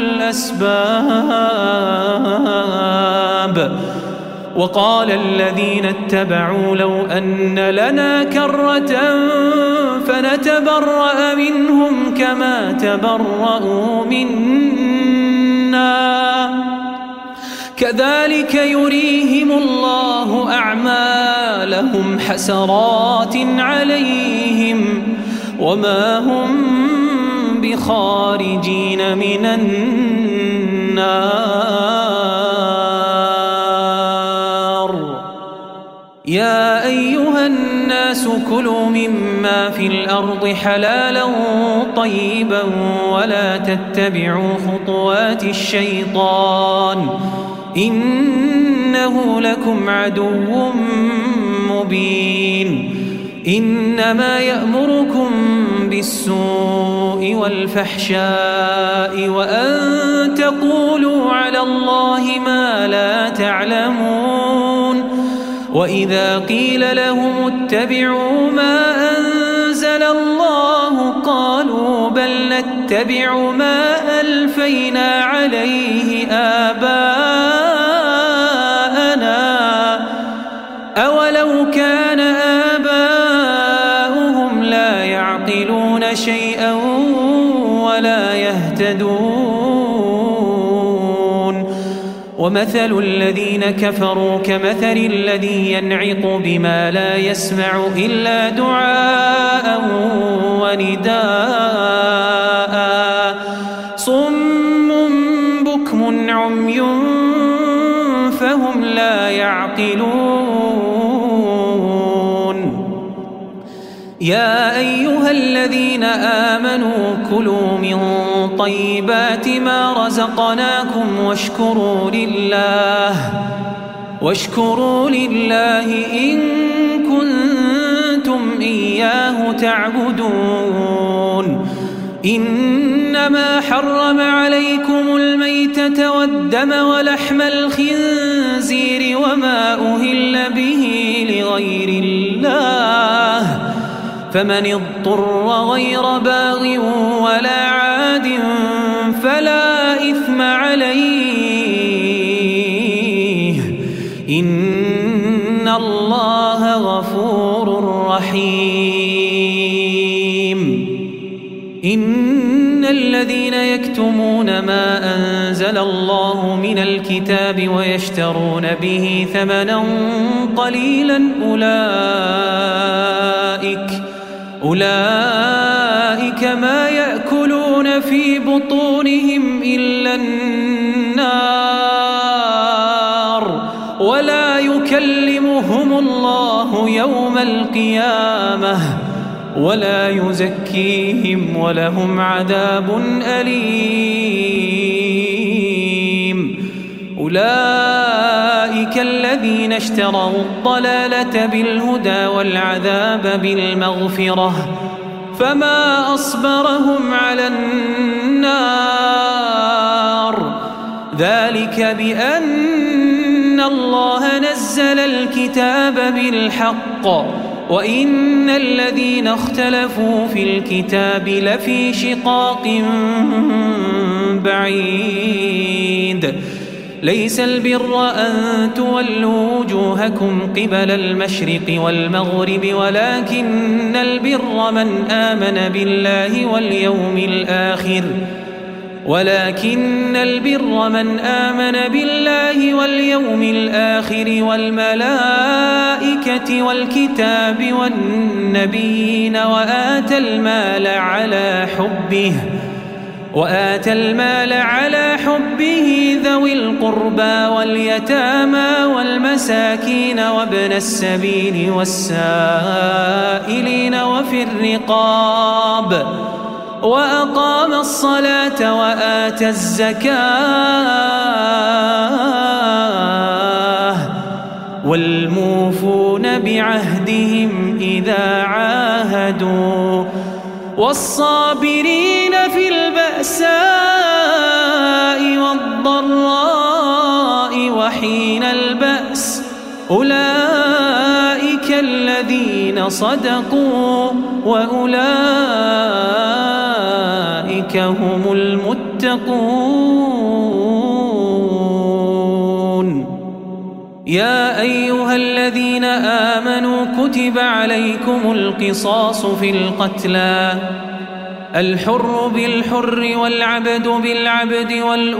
Speaker 2: الأسباب وقال الذين اتبعوا لو أن لنا كرة فنتبرأ منهم كما تبرأوا منا كذلك يريهم الله أعمالهم حسرات عليهم وما هم بخارجين من النار يا أيها الناس كلوا مما في الأرض حلالا طيبا ولا تتبعوا خطوات الشيطان إنه لكم عدو مبين إنما يأمركم بالسوء والفحشاء وأن تقولوا على الله ما لا تعلمون وإذا قيل لهم اتبعوا ما أنزل الله قالوا بل نتبع ما ألفينا عليه آباءنا أولو كان آباؤهم لا يعقلون شيئا ولا يهتدون ومثل الذين كفروا كمثل الذي ينعق بما لا يسمع إلا دعاء ونداء صم بكم عمي فهم لا يعقلون يا أيها الذين آمنوا كلوا من طيبات ما رزقناكم واشكروا لله واشكروا لله إن كنتم إياه تعبدون إنما حرم عليكم الميتة الميتة والدم ولحم الخنزير وما أهل به لغير الله فمن اضطر غير باغ ولا عاد فلا إثم عليه إن الله غفور رحيم. إن الذين يكتمون ما أنزل الله من الكتاب ويشترون به ثمنا قليلا أولئك أولئك ما يأكلون في بطونهم إلا النار ولا يكلمهم الله يوم القيامة ولا يزكيهم ولهم عذاب أليم. أولئك الذين اشتروا الضلالة بالهدى والعذاب بالمغفرة فما أصبرهم على النار ذلك بأن الله نزل الكتاب بالحق وإن الذين اختلفوا في الكتاب لفي شقاق بعيد. ليس البر أن تولوا وجوهكم قبل المشرق والمغرب ولكن البر من آمن بالله واليوم الآخر ولكن البر من آمن بالله واليوم الآخر والملائكة والكتاب والنبيين وآتى المال على حبه وآتى المال على حبه ذوي القربى واليتامى والمساكين وابن السبيل والسائلين وفي الرقاب وأقام الصلاة وآتى الزكاة والموفون بعهدهم إذا عاهدوا والصابرين في البأساء والضراء وحين البأس أولئك الذين صدقوا وأولئك هم المتقون. يا أيها الذين آمنوا كتب عليكم القصاص في القتلى الحر بالحر والعبد بالعبد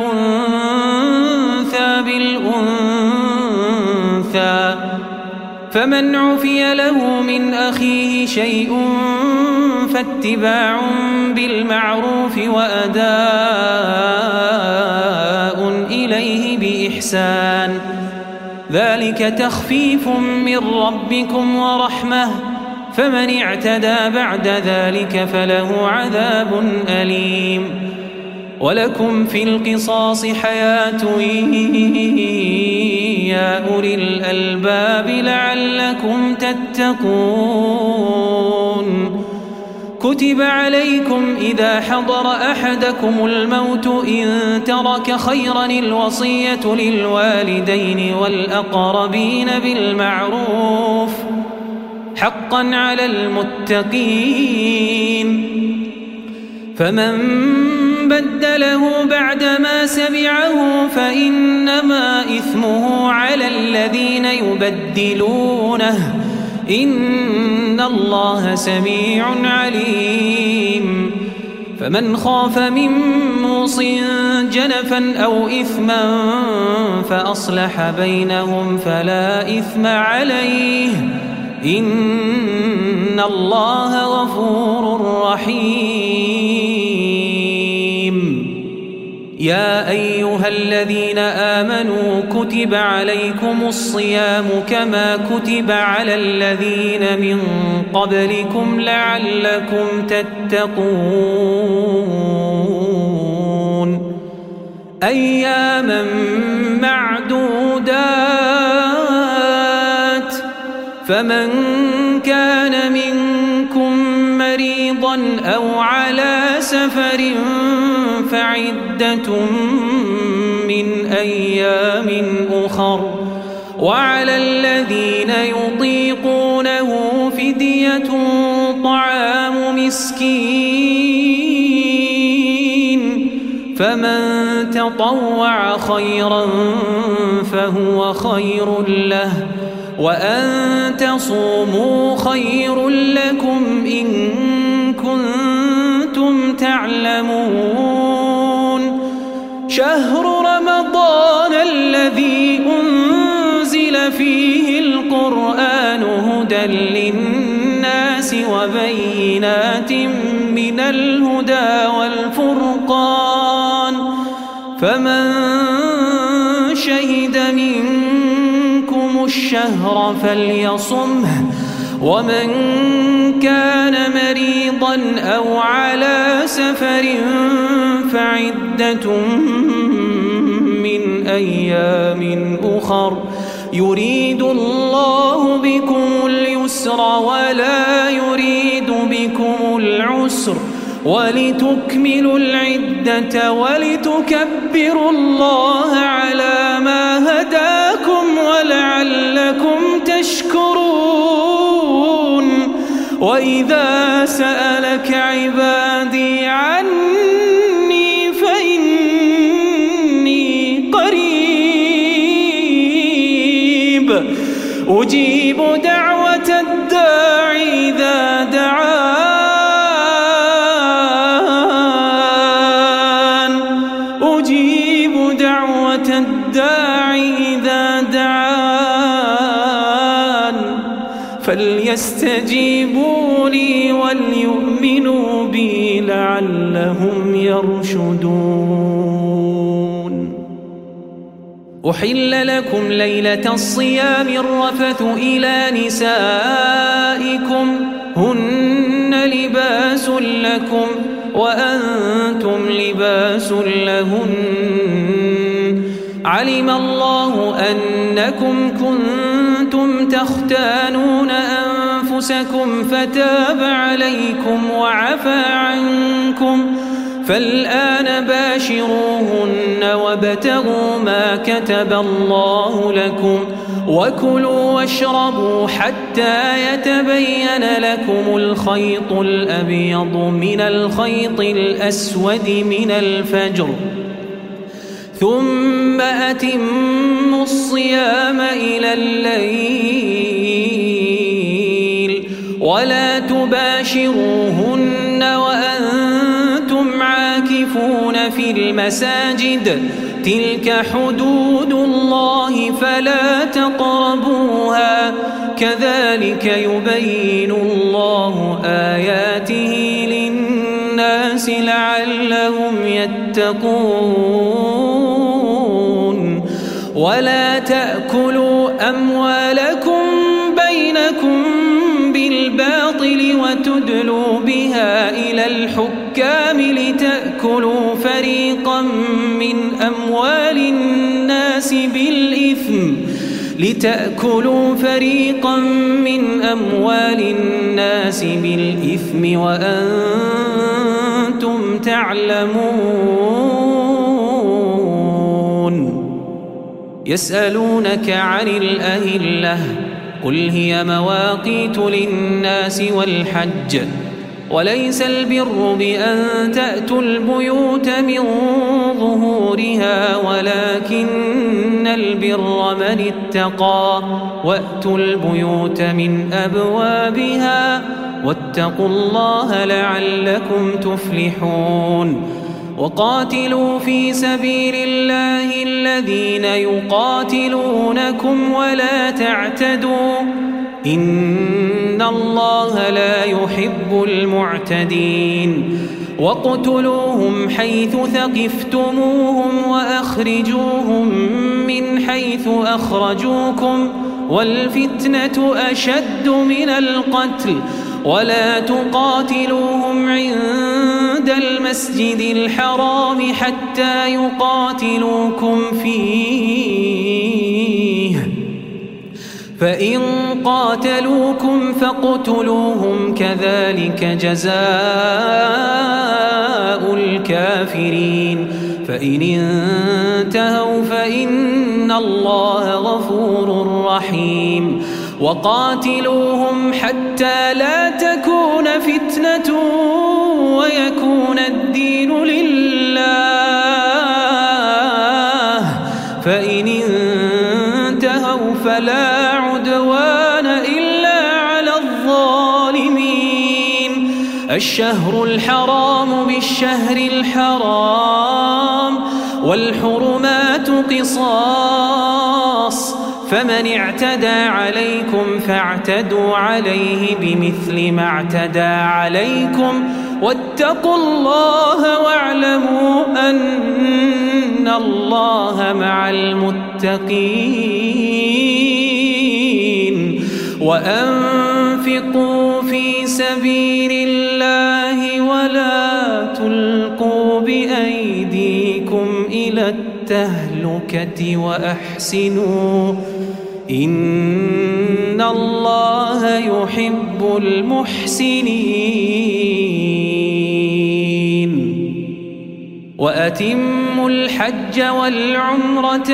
Speaker 2: والأنثى بالأنثى فمن عفي له من أخيه شيء فاتباع بالمعروف وأداء إليه بإحسان ذلك تخفيف من ربكم ورحمة فمن اعتدى بعد ذلك فله عذاب أليم. ولكم في القصاص حياة يا أولي الألباب لعلكم تتقون. كتب عليكم إذا حضر أحدكم الموت إن ترك خيرا الوصية للوالدين والأقربين بالمعروف حقا على المتقين فمن بدله بعدما سمعه فإنما إثمه على الذين يبدلونه إن الله سميع عليم. فمن خاف من موص جنفا أو إثما فأصلح بينهم فلا إثم عليه إن الله غفور رحيم. يا أيها الذين آمنوا كتب عليكم الصيام كما كتب على الذين من قبلكم لعلكم تتقون. أياما معدودات فمن كان منكم مريضا أو على سفر فعدة من أيام أخر وعلى الذين يطيقونه فدية طعام مسكين فمن تطوع خيرا فهو خير له وأن تصوموا خير لكم إن كنتم تعلمون شهر رمضان الذي أنزل فيه القرآن هدى للناس وبينات من الهدى والفرقان فمن شهد منكم الشهر فليصمه ومن كان مريضا أو على سفر فعدة من أيام أخر يريد الله بكم اليسر ولا يريد بكم العسر ولتكملوا العدة ولتكبروا الله على ما هداكم ولعلكم تشكرون وإذا سألك عبادي عني فإني قريب أجيب دعوة الداعي إذا دعان أجيب دعوة الداعي إذا دعان فليستجيبوا لي وليؤمنوا بي لعلهم يرشدون أحل لكم ليلة الصيام الرفث إلى نسائكم هن لباس لكم وأنتم لباس لهن علم الله أنكم كنتم تختانون أنفسكم فتاب عليكم وعفى عنكم فالآن باشروهن وابتغوا ما كتب الله لكم وكلوا واشربوا حتى يتبين لكم الخيط الأبيض من الخيط الأسود من الفجر ثم أتموا الصيام إلى الليل ولا تباشروهن وأنتم عاكفون في المساجد تلك حدود الله فلا تقربوها كذلك يبين الله آياته للناس لعلهم يتقون ولا تأكلوا أموالكم بينكم بالباطل وتدلوا بها إلى الحكام لتأكلوا فريقا من أموال الناس بالإثم لتأكلوا فريقا من أموال الناس بالإثم وأنتم تعلمون يسألونك عن الأهلة قل هي مواقيت للناس والحج وليس البر بأن تأتوا البيوت من ظهورها ولكن البر من اتقى وأتوا البيوت من أبوابها واتقوا الله لعلكم تفلحون وقاتلوا في سبيل الله الذين يقاتلونكم ولا تعتدوا إن الله لا يحب المعتدين واقتلوهم حيث ثقفتموهم وأخرجوهم من حيث أخرجوكم والفتنة أشد من القتل ولا تقاتلوهم عند المسجد الحرام حتى يقاتلوكم فيه فإن قاتلوكم فاقتلوهم كذلك جزاء الكافرين فإن انتهوا فإن الله غفور رحيم وقاتلوهم حتى لا تكون فتنة ويكون الدين لله فإن انتهوا فلا عدوان إلا على الظالمين الشهر الحرام بالشهر الحرام والحرمات قصاص فمن اعتدى عليكم فاعتدوا عليه بمثل ما اعتدى عليكم واتقوا الله واعلموا أن الله مع المتقين وأنفقوا في سبيل الله ولا تلقوا بأيديكم إلى التهلكة وأحسنوا إن الله يحب المحسنين وأتموا الحج والعمرة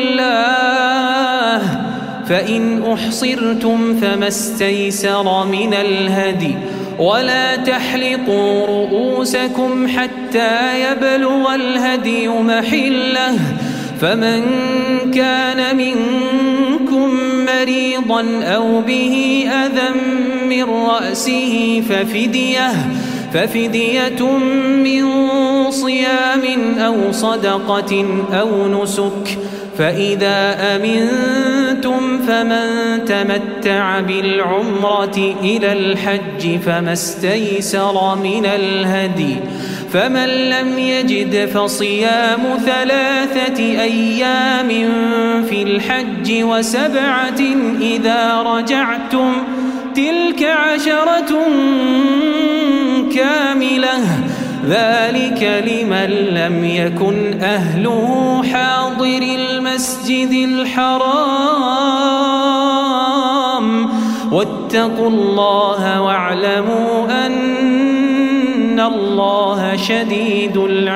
Speaker 2: لله فإن أحصرتم فما استيسر من الهدي ولا تحلقوا رؤوسكم حتى يبلغ الهدي محله فمن كان منكم مريضا أو به أذى من رأسه ففدية ففدية من صيام أو صدقة أو نسك فإذا أمنتم فمن تمتع بالعمرة إلى الحج فما استيسر من الهدي فمن لم يجد فصيام ثلاثة أيام في الحج وسبعة إذا رجعتم تلك عشرة كاملة ذلك لمن لم يكن أهله حاضر المسجد الحرام واتقوا الله واعلموا أن الله شديد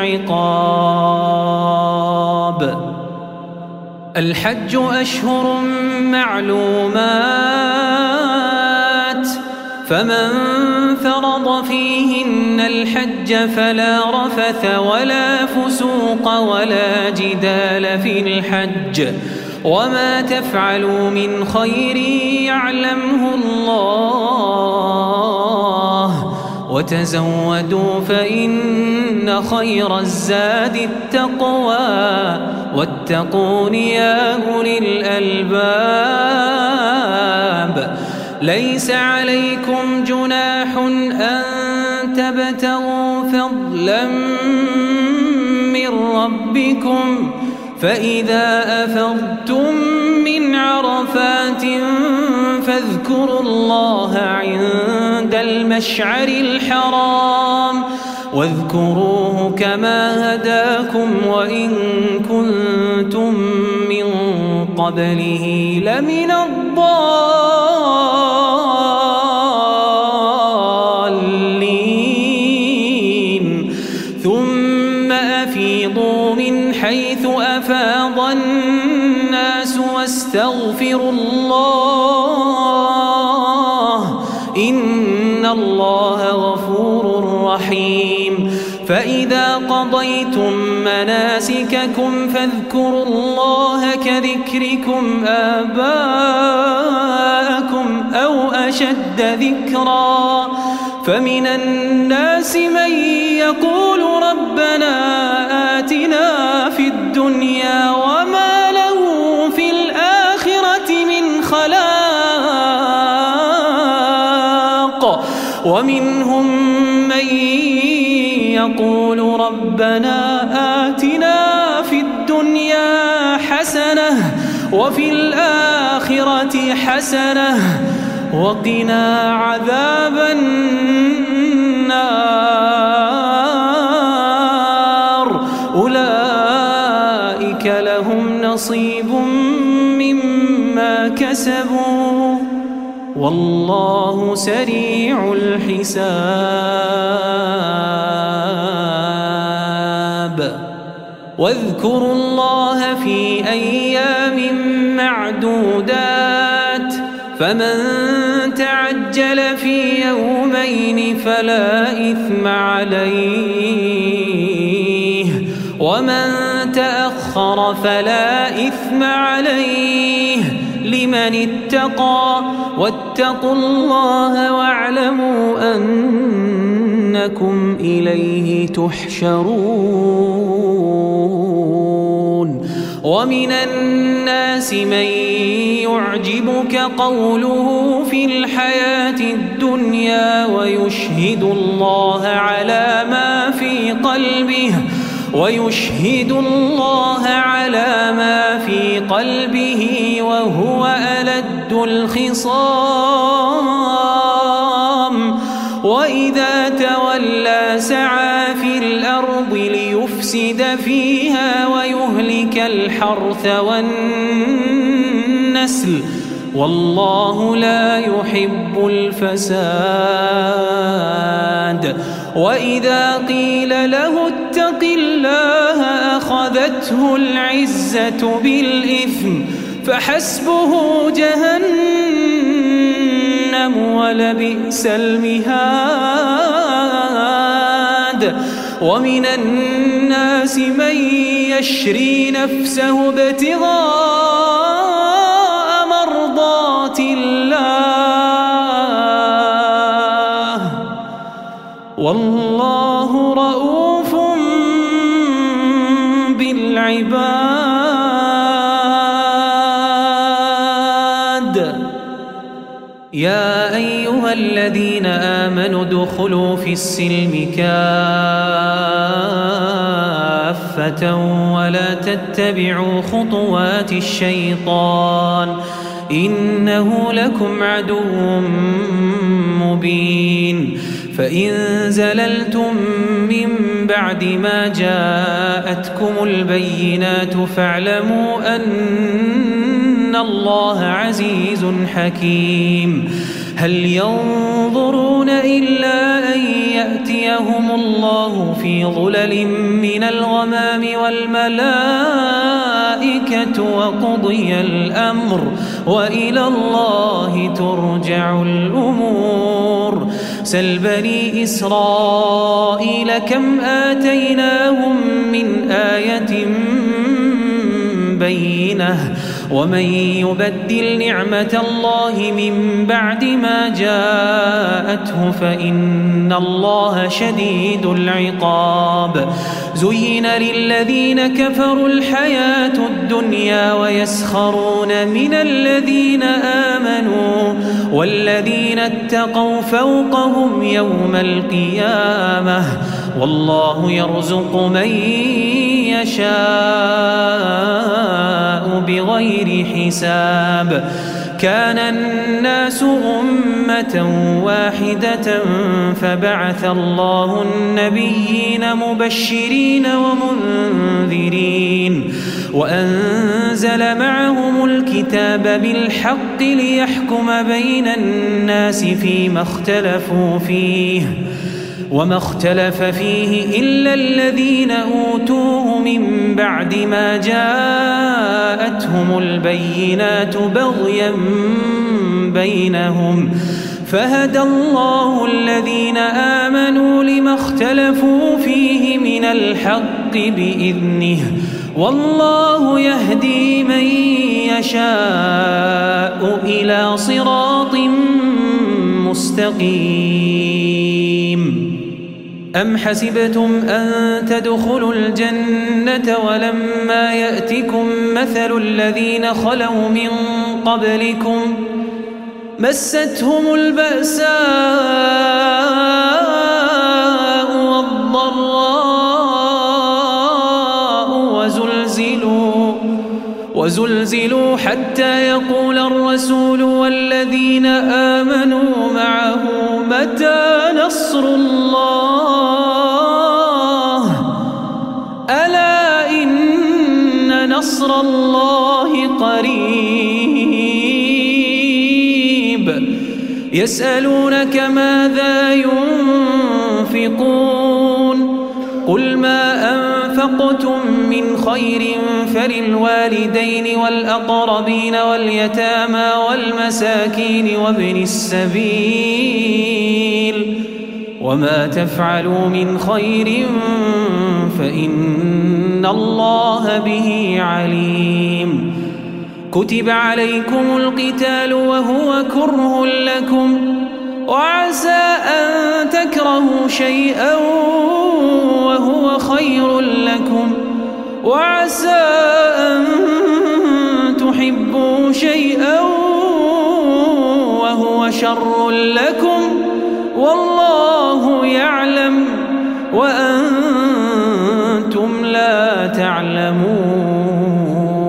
Speaker 2: العقاب الحج أشهر معلومات فمن فرض فيهن الحج فلا رفث ولا فسوق ولا جدال في الحج وما تفعلوا من خير يعلمه الله وتزودوا فإن خير الزاد التقوى واتقون يا أولي الألباب ليس عليكم جناح أن تبتغوا فضلا من ربكم فإذا أفضتم من عرفات فاذكروا الله عند المشعر الحرام واذكروه كما هداكم وإن كنتم من قبله لمن الضالين ثم أفيضوا من حيث أفاض الناس واستغفروا الله إن الله غفور رحيم فإذا قضيتم مناسككم فاذكروا الله كذكركم آباءكم أو أشد ذكرا فمن الناس من يقول ربنا آتنا في الدنيا وما له في الآخرة من خلاق ومنهم من يقول ربنا آتنا في الدنيا حسنة وفي الآخرة حسنة وقنا عذاب النار أولئك لهم نصيب مما كسبوا والله سريع الحساب. واذكروا الله في أيام معدودات فمن تعجل في يومين فلا إثم عليه ومن تأخر فلا إثم عليه لمن اتقى واتقوا الله واعلموا أنكم إليه تحشرون. ومن الناس من يعجبك قوله في الحياة الدنيا ويشهد الله على ما في قلبه ويشهد الله على ما في قلبه وهو ألد الخصام وإذا تولى سعى في الأرض ليفسد فيها ويهلك الحرث والنسل والله لا يحب الفساد. وإذا قيل له اتق الله أخذته العزة بالإثم فحسبه جهنم ولبئس المهاد. ومن الناس من يشري نفسه ابتغاء مرضات الله والله رؤوف بالعباد. يا أيها الذين آمنوا ادخلوا في السلم كافة ولا تتبعوا خطوات الشيطان إنه لكم عدو مبين. فإن زللتم من بعد ما جاءتكم البينات فاعلموا أن الله عزيز حكيم. هل ينظرون إلا أن يأتيهم الله في ظلل من الغمام والملائكة وقضي الأمر وإلى الله ترجع الأمور. سل بني إسرائيل كم آتيناهم من آية بينة ومن يبدل نعمة الله من بعد ما جاءته فإن الله شديد العقاب. زين للذين كفروا الحياة الدنيا ويسخرون من الذين آمنوا والذين اتقوا فوقهم يوم القيامة والله يرزق من يشاء بغير حساب. كان الناس أمة واحدة فبعث الله النبيين مبشرين ومنذرين وأنزل معهم الكتاب بالحق ليحكم بين الناس فيما اختلفوا فيه وما اختلف فيه إلا الذين أوتوه من بعد ما جاءتهم البينات بغيا بينهم فهدى الله الذين آمنوا لما اختلفوا فيه من الحق بإذنه والله يهدي من يشاء إلى صراط مستقيم. أم حسبتم أن تدخلوا الجنة ولما يأتكم مثل الذين خلوا من قبلكم مستهم البأساء والضراء وزلزلوا وزلزلوا حتى يقول الرسول والذين آمنوا معه متى نصر الله ألا إن نصر الله قريب. يسألونك ماذا ينفقون قل ما أنفقتم من خير فللوالدين والأقربين واليتامى والمساكين وابن السبيل وما تفعلوا من خير فإن الله به عليم كتب عليكم القتال وهو كره لكم وعسى أن تكرهوا شيئا وهو خير لكم وعسى أن تحبوا شيئا وهو شر لكم والله يعلم وأنتم لا تعلمون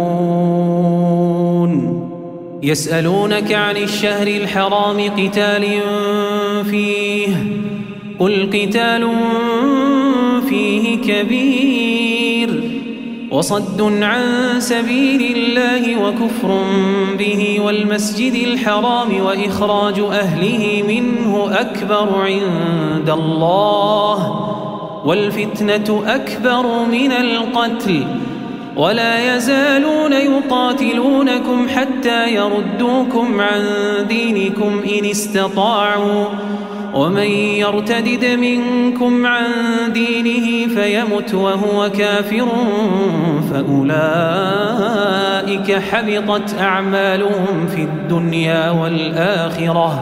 Speaker 2: يسألونك عن الشهر الحرام قتال فيه قل قتال فيه كبير وصد عن سبيل الله وكفر به والمسجد الحرام وإخراج أهله منه أكبر عند الله والفتنة أكبر من القتل ولا يزالون يقاتلونكم حتى يردوكم عن دينكم إن استطاعوا ومن يرتدد منكم عن دينه فيمت وهو كافر فأولئك حبطت أعمالهم في الدنيا والآخرة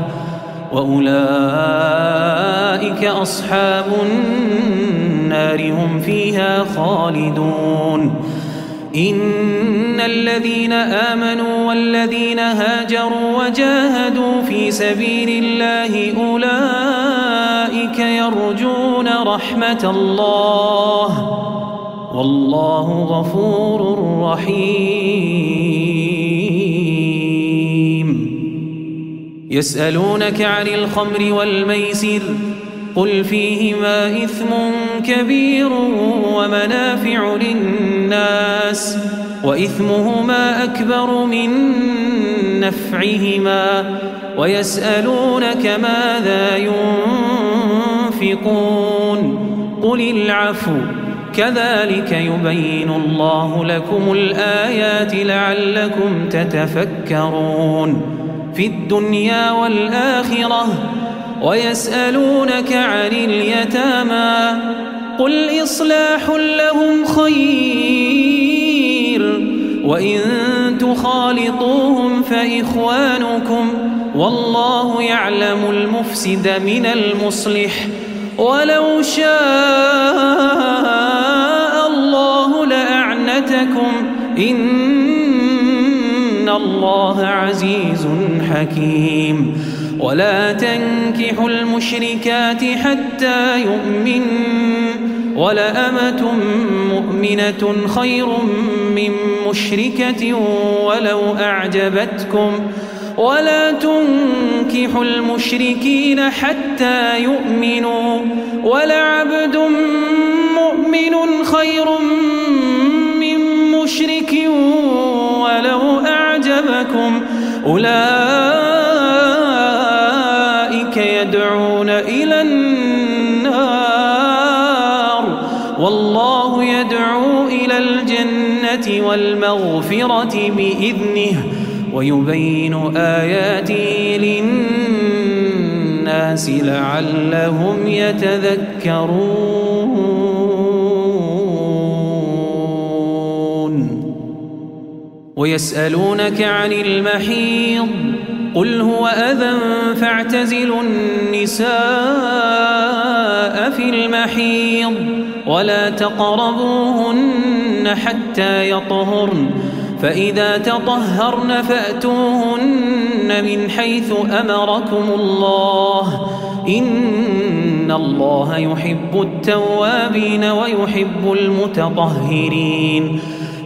Speaker 2: وأولئك أصحاب النار هم فيها خالدون إن الذين آمنوا والذين هاجروا وجاهدوا في سبيل الله أولئك يرجون رحمة الله والله غفور رحيم يسألونك عن الخمر والميسر قل فيهما إثم كبير ومنافع للناس وإثمهما أكبر من نفعهما ويسألونك ماذا ينفقون قل العفو كذلك يبين الله لكم الآيات لعلكم تتفكرون في الدنيا والآخرة ويسألونك عن اليتامى قل إصلاح لهم خير وإن تخالطوهم فإخوانكم والله يعلم المفسد من المصلح ولو شاء الله لأعنتكم إن الله عزيز حكيم ولا تنكحوا المشركات حتى يؤمن ولأمة مؤمنة خير من مشركة ولو أعجبتكم ولا تنكحوا المشركين حتى يؤمنوا ولعبد مؤمن خير من مشرك ولو أعجبكم أولئك يدعون إلى النار والله يدعو إلى الجنة والمغفرة بإذنه ويبين آياته للناس لعلهم يتذكرون ويسألونك عن المحيض قل هو أذى فاعتزلوا النساء في المحيض ولا تقربوهن حتى يطهرن فإذا تطهرن فأتوهن من حيث أمركم الله إن الله يحب التوابين ويحب المتطهرين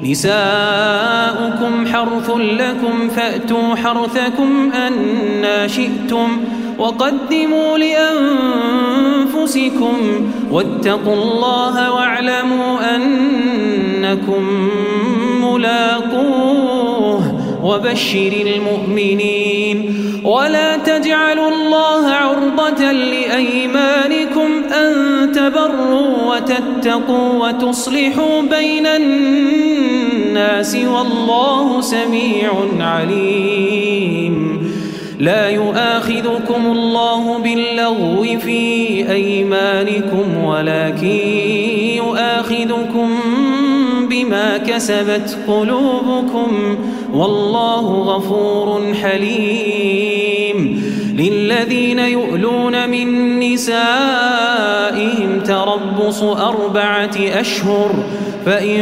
Speaker 2: نساؤكم حرث لكم فأتوا حرثكم أنا شئتم وقدموا لأنفسكم واتقوا الله واعلموا أنكم ملاقوه وبشر المؤمنين ولا تجعلوا الله عرضة لأيمانكم أن تبروا وتتقوا وتصلحوا بين الناس والله سميع عليم. لا يؤاخذكم الله باللغو في أيمانكم ولكن يؤاخذكم بما كسبت قلوبكم والله غفور حليم. للذين يؤلون من نسائهم تربص أربعة أشهر فإن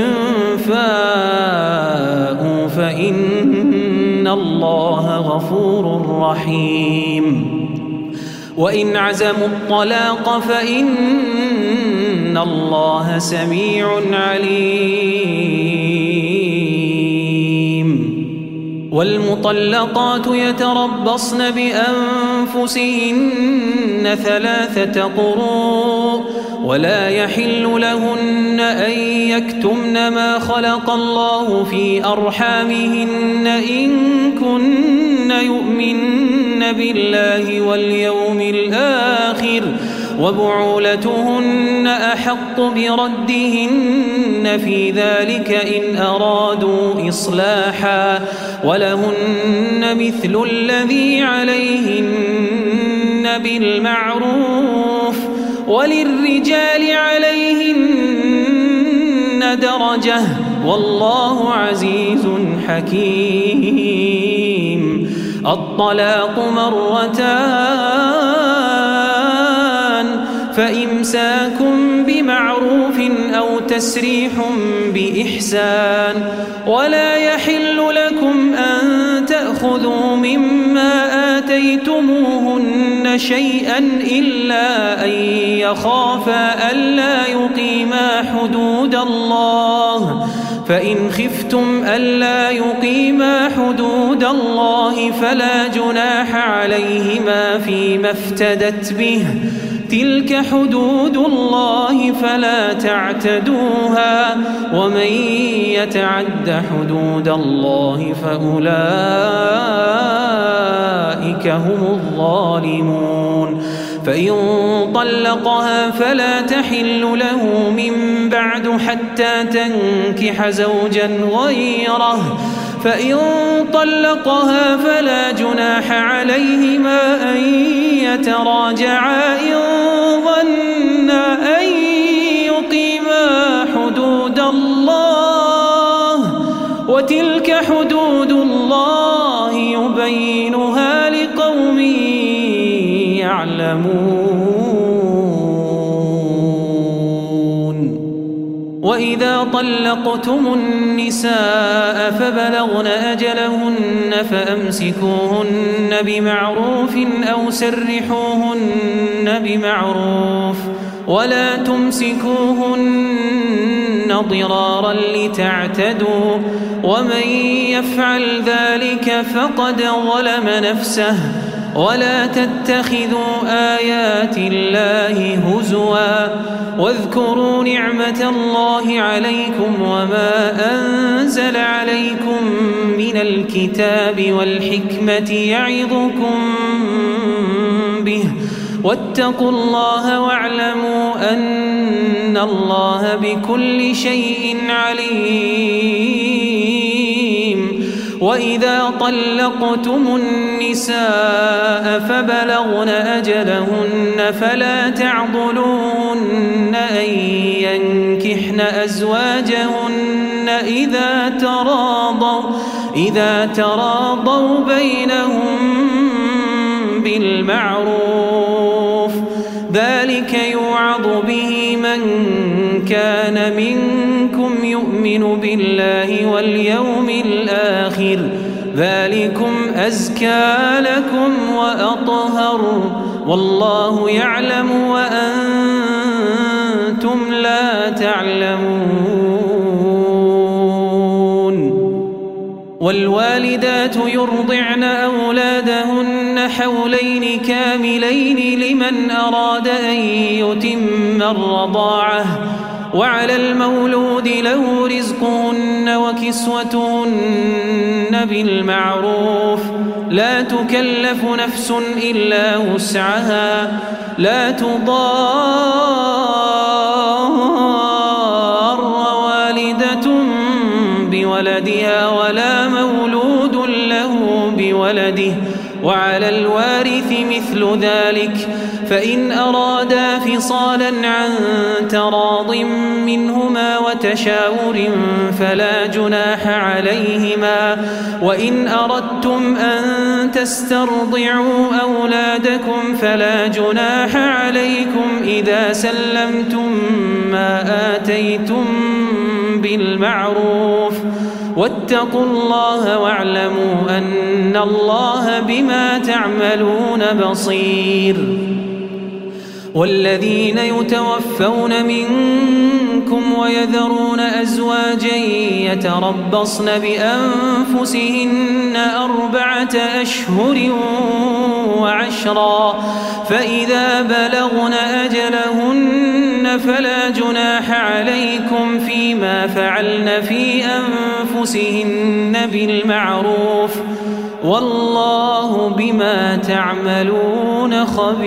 Speaker 2: فاءوا فإن الله غفور رحيم. وإن عزموا الطلاق فإن الله سميع عليم. والمطلقات يتربصن بأنفسهن ثلاثة قروء ولا يحل لهن أن يكتمن ما خلق الله في أرحامهن إن كن يؤمن بالله واليوم الآخر وبعولتهن أحق بردهن في ذلك إن أرادوا إصلاحا ولهن مثل الذي عليهن بالمعروف وللرجال عليهن درجة والله عزيز حكيم. الطلاق مرتان فإمساك بمعروف أو تسريح بإحسان ولا يحل لكم أن تأخذوا مما آتيتموهن شيئا إلا أن يخافا ألا يقيما حدود الله فإن خفتم ألا يقيما حدود الله فلا جناح عليهما فيما افتدت به تلك حدود الله فلا تعتدوها ومن يتعد حدود الله فأولئك هم الظالمون. فإن طلقها فلا تحل له من بعد حتى تنكح زوجا غيره فإن طلقها فلا جناح عليهما أن يتراجعا إن ظنا أن يقيما حدود الله وتلك حدود الله يبينها لقوم يعلمون. وإذا طلقتم النساء فبلغن أجلهن فأمسكوهن بمعروف أو سرحوهن بمعروف ولا تمسكوهن ضرارا لتعتدوا ومن يفعل ذلك فقد ظلم نفسه. ولا تتخذوا آيات الله هزوا واذكروا نعمة الله عليكم وما أنزل عليكم من الكتاب والحكمة يعظكم به واتقوا الله واعلموا أن الله بكل شيء عليم. وإذا طلقتم النساء فبلغن أجلهن فلا تعضلوهن أن ينكحن أزواجهن إذا تراضوا إذا تراضوا بينهم بالمعروف ذلك يوعظ به من كان منكم يؤمن بالله واليوم الآخر ذلكم أزكى لكم وأطهر والله يعلم وأنتم لا تعلمون. والوالدات يرضعن أولادهن حولين كاملين لمن أراد أن يتم الرضاعة وعلى المولود له رزقهن وكسوتهن بالمعروف لا تكلف نفس إلا وسعها لا تضار والدة بولدها ولا مولود له بولده وعلى الوارث مثل ذلك فإن أرادا فصالا عن تراض منهما وتشاور فلا جناح عليهما وإن أردتم أن تسترضعوا أولادكم فلا جناح عليكم إذا سلمتم ما آتيتم بالمعروف واتقوا الله واعلموا أن الله بما تعملون بصير والذين يتوفون منكم ويذرون أزواجا يتربصن بأنفسهن أربعة أشهر وعشرا فإذا بلغن أجلهن فلا جناح عليكم فيما فعلن في أنفسهن بالمعروف والله بما تعملون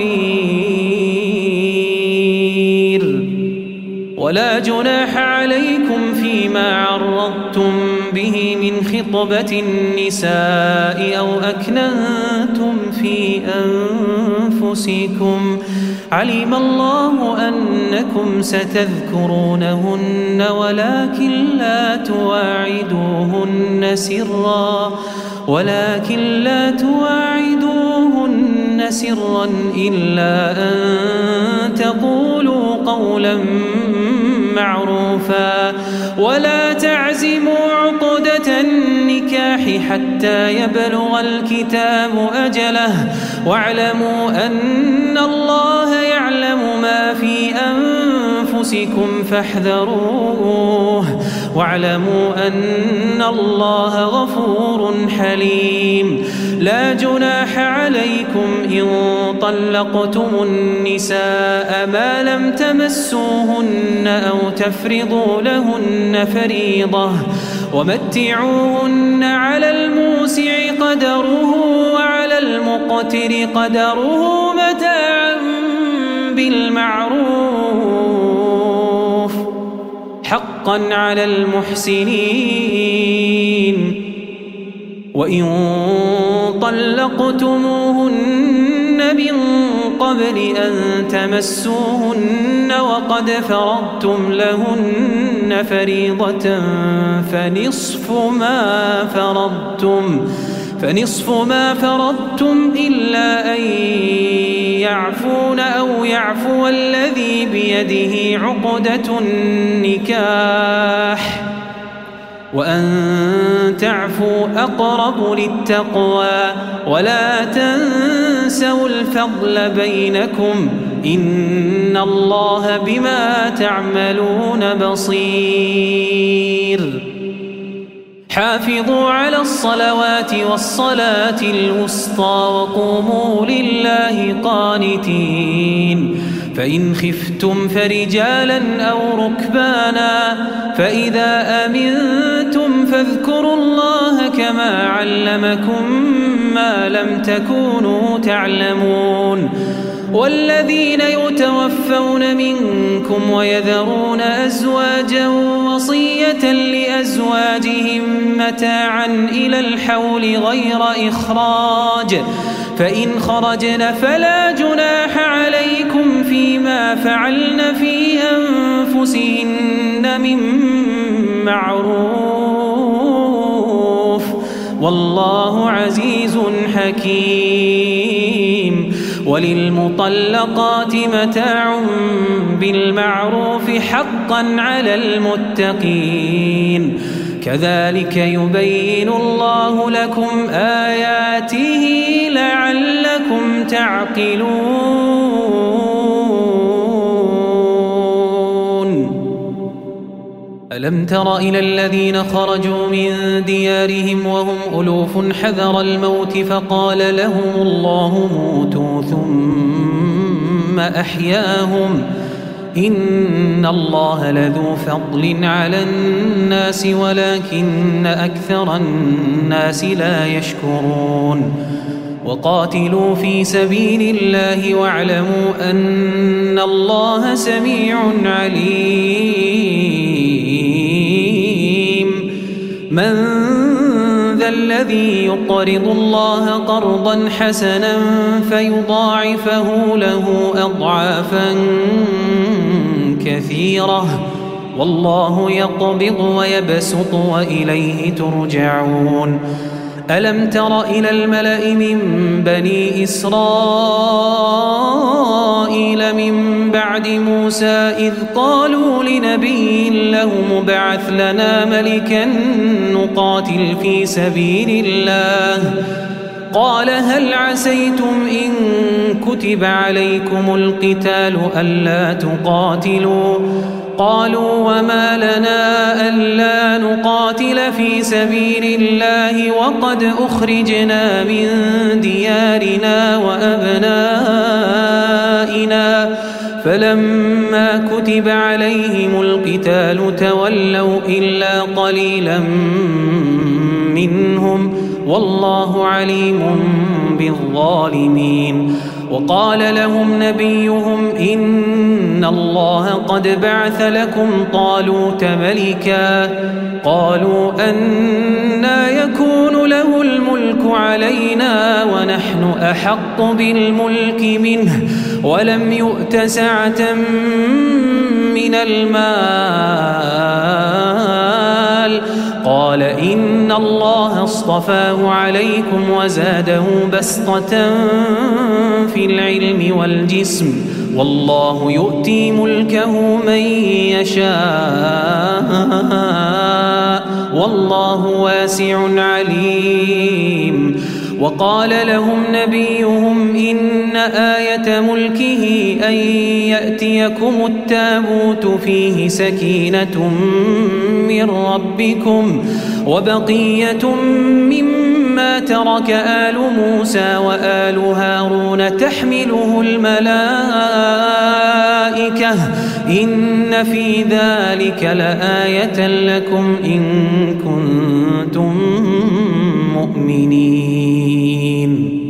Speaker 2: خبير ولا جناح عليكم فيما عرضتم به من خطبة النساء أو أكننتم في أنفسكم علم الله أنكم ستذكرونهن ولكن لا تواعدوهن سرا ولكن لا تواعدوهن سرا إلا أن تقولوا قولا معروفا ولا تعزموا عقدة النكاح حتى يبلغ الكتاب أجله واعلموا أن الله يعلم ما في أنفسكم فاحذروه واعلموا أن الله غفور حليم لا جناح عليكم إن طلقتم النساء ما لم تمسوهن أو تفرضوا لهن فريضة ومتعوهن على الموسع قدره وعلى المقتر قدره متاعا بالمعروف حقا على المحسنين وإن طلقتموهن من قبل أن تمسوهن وقد فرضتم لهن فريضة فنصف ما فرضتم فنصف ما فرضتم إلا أن يعفون أو يعفو الذي بيده عقدة النكاح وأن تعفوا أقرب للتقوى ولا تنسوا الفضل بينكم إن الله بما تعملون بصير حافظوا على الصلوات والصلاة الوسطى وقوموا لله قانتين فإن خفتم فرجالا أو ركبانا فإذا أمنتم فاذكروا الله كما علمكم ما لم تكونوا تعلمون والذين يتوفون منكم ويذرون أزواجا وصية لأزواجهم متاعا إلى الحول غير إخراج فإن خرجن فلا جناح عليكم فيما فعلن في أنفسهن من معروف والله عزيز حكيم وللمطلقات متاع بالمعروف حقا على المتقين كذلك يبين الله لكم آياته لعلكم تعقلون ألم تر إلى الذين خرجوا من ديارهم وهم ألوف حذر الموت فقال لهم الله موتوا ثم أحياهم إن الله لذو فضل على الناس ولكن أكثر الناس لا يشكرون وقاتلوا في سبيل الله واعلموا أن الله سميع عليم من ذا الذي يقرض الله قرضا حسنا فيضاعفه له أضعافا كثيرة والله يقبض ويبسط وإليه ترجعون ألم تر إلى الملأ من بني إسرائيل من بعد موسى إذ قالوا لنبي له مبعث لنا ملكا نقاتل في سبيل الله قال هل عسيتم إن كتب عليكم القتال ألا تقاتلوا قالوا وما لنا ألا نقاتل في سبيل الله وقد أخرجنا من ديارنا وأبنائنا فلما كتب عليهم القتال تولوا إلا قليلا منهم والله عليم بالظالمين وقال لهم نبيهم إن الله قد بعث لكم طالوت ملكا قالوا أنى يكون له الملك علينا ونحن أحق بالملك منه ولم يؤت سعة من المال قال إن الله اصطفاه عليكم وزاده بسطة في العلم والجسم والله يؤتي ملكه من يشاء والله واسع عليم وقال لهم نبيهم إن آية ملكه أن يأتيكم التابوت فيه سكينة من ربكم وبقية مما ترك آل موسى وآل هارون تحمله الملائكة إن في ذلك لآية لكم إن كنتم مؤمنين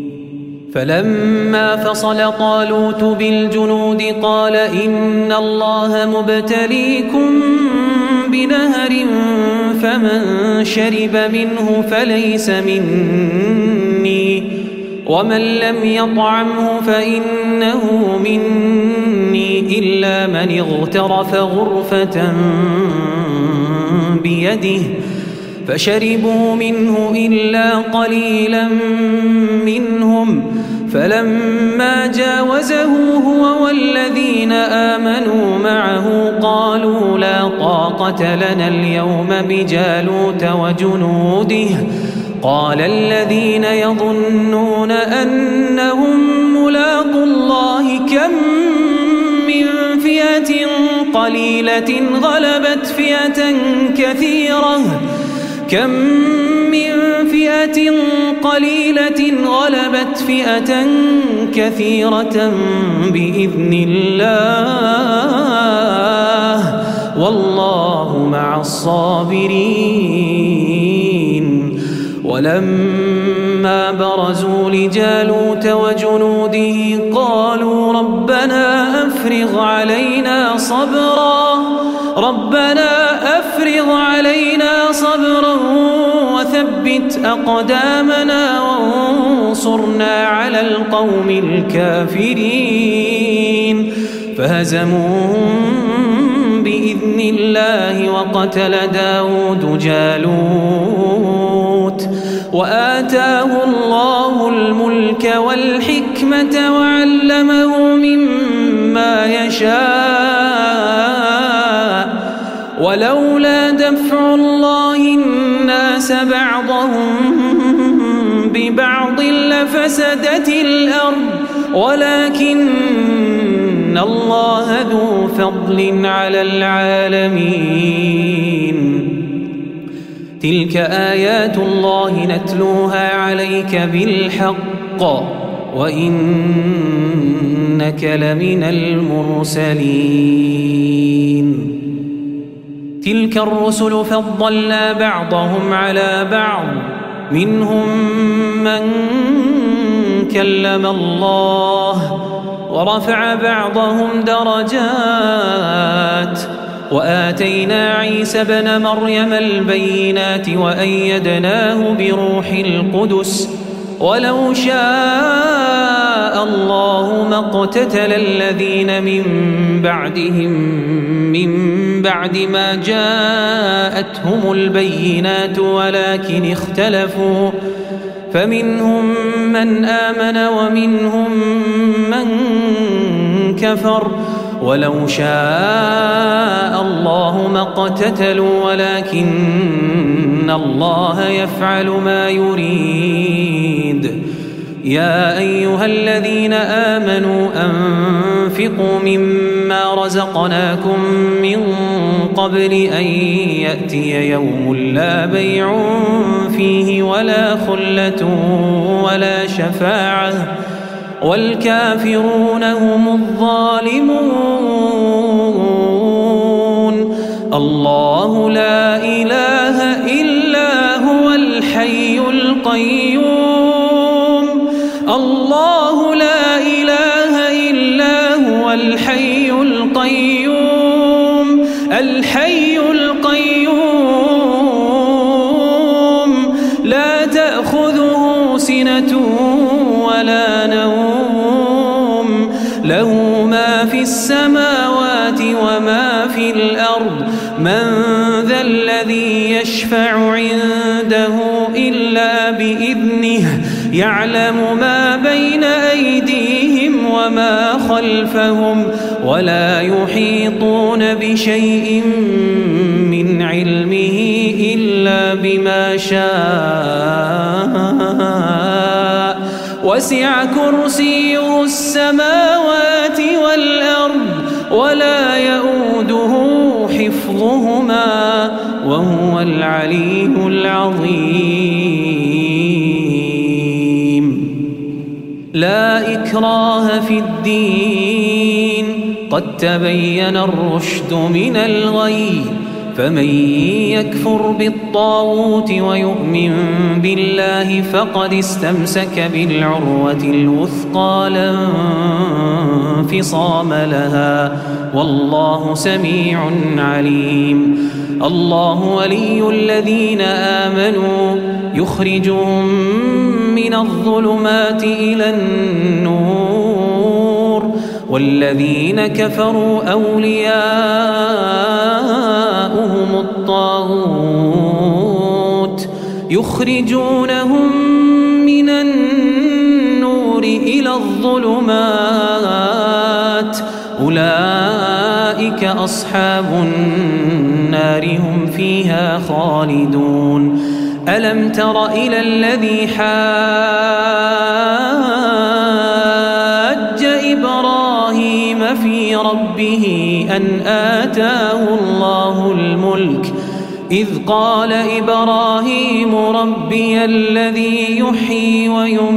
Speaker 2: فلما فصل طالوت بالجنود قال إن الله مبتليكم بنهر فمن شرب منه فليس مني ومن لم يطعمه فإنه مني إلا من اغترف غرفة بيده فشربوا منه إلا قليلا منهم فلما جاوزه هو والذين آمنوا معه قالوا لا طاقة لنا اليوم بجالوت وجنوده قال الذين يظنون أنهم ملاقوا الله كم من فئة قليلة غلبت فئة كثيرة كم من فئة قليلة غلبت فئة كثيرة بإذن الله والله مع الصابرين ولما برزوا لجالوت وجنوده قالوا ربنا أفرغ علينا صبرا ربنا أفرغ علينا صبرا وثبت أقدامنا وانصرنا على القوم الكافرين فهزموهم بإذن الله وقتل داود جالوت وآتاه الله الملك والحكمة وعلمه مما يشاء ولولا دفع الله الناس بعضهم ببعض لفسدت الأرض ولكن الله ذو فضل على العالمين تلك آيات الله نتلوها عليك بالحق وإنك لمن المرسلين. تلك الرسل فضلنا بعضهم على بعض، منهم من كلم الله ورفع بعضهم درجات، وآتينا عيسى ابن مريم البينات وأيدناه بروح القدس، ولو شاء الله ما اقتتل الذين من بعدهم من بعد ما جاءتهم البينات ولكن اختلفوا، فمنهم من آمن ومنهم من كفر، ولو شاء الله ما اقتتلوا ولكن الله يفعل ما يريد. يا أيها الذين آمنوا أنفقوا مما رزقناكم من قبل أن يأتي يوم لا بيع فيه ولا خلة ولا شفاعة والكافرون هم الظالمون. الله لا إله إلا هو الحي القيوم، الله لا إله إلا هو الحي القيوم، الحي القيوم لا تأخذه سنة ولا نوم، له ما في السماوات وما في الأرض، من ذا الذي يشفع عنده إلا بإذنه، يعلم ما بين أيديهم وما خلفهم، ولا يحيطون بشيء من علمه إلا بما شاء، وسع كرسيه السماوات والأرض ولا يؤوده حفظهما وهو العلي العظيم. لا إكراه في الدين، قد تبين الرشد من الغي، فمن يكفر بالطاغوت ويؤمن بالله فقد استمسك بالعروة الوثقى لا انفصام لها، والله سميع عليم. الله ولي الذين آمنوا يخرجهم من الظلمات إلى النور، والذين كفروا أولياؤهم الطاغوت يخرجونهم من النور إلى الظلمات، أولئك أصحاب النار هم فيها خالدون. ألم تر إلى الذي حاج إبراهيم في ربه أن آتاه الله الملك، إذ قال إبراهيم ربي الذي يحيي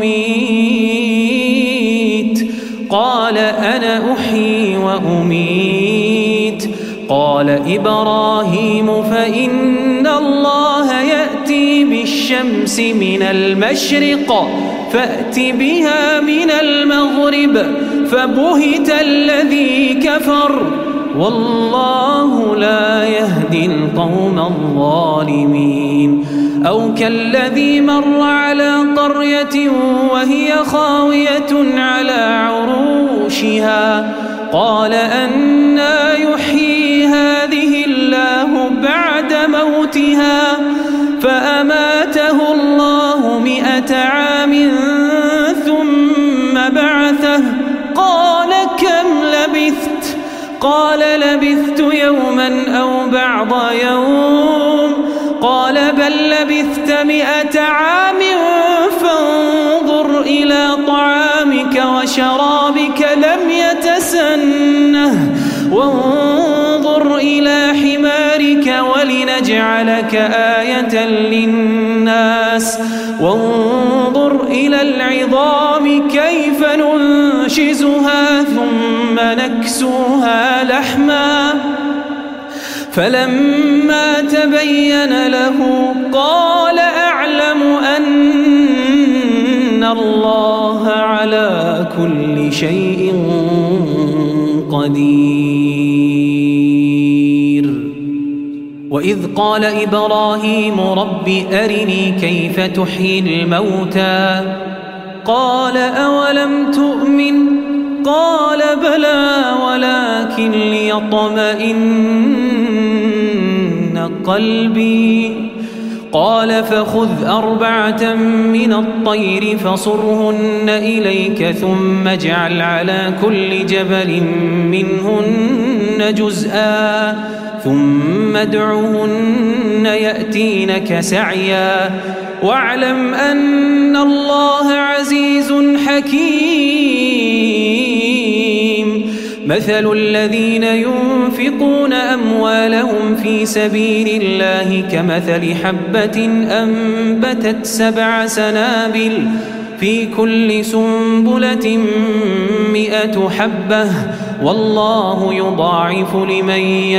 Speaker 2: ويميت، قال أنا أحيي وأميت، قال إبراهيم فإن الله يأتي بالشمس من المشرق فأت بها من المغرب، فبهت الذي كفر والله لا يهدي القوم الظالمين. أو كالذي مر على قرية وهي خاوية على عروشها، قال أنى يحيي هذه الله بعد موتها، فأماته الله مئة عام ثم بعثه، قال كم لبثت؟ قال لبثت يوما أو بعض يوم، قال بل لبثت مئة عام فانظر إلى طعامك وشرابك لم يتسنه، وانظر إلى حمارك ولنجعلك آية للناس، وانظر إلى العظام كيف ننشزها ثم نكسوها لحما فلما تبين له قال أعلم أن الله على كل شيء قدير. وإذ قال إبراهيم رب أرني كيف تحيي الموتى قال أولم تؤمن قال بلى ولكن ليطمئن قلبي قال فخذ أربعة من الطير فصرهن إليك ثم اجعل على كل جبل منهن جزءا ثم ادعهن يأتينك سعيا واعلم أن الله عزيز حكيم. مثل الذين ينفقون أموالهم في سبيل الله كمثل حبة أنبتت سبع سنابل في كل سنبلة مئة حبة والله يضاعف لمن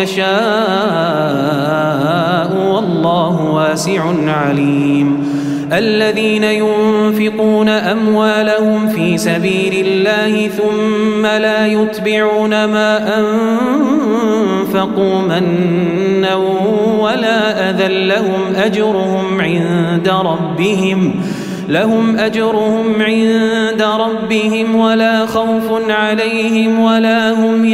Speaker 2: يشاء والله واسع عليم. الذين ينفقون أموالهم في سبيل الله ثم لا يتبعون ما أنفقوا منا ولا أذى لهم أجرهم عند ربهم لهم أجرهم عند ربهم ولا خوف عليهم ولا هم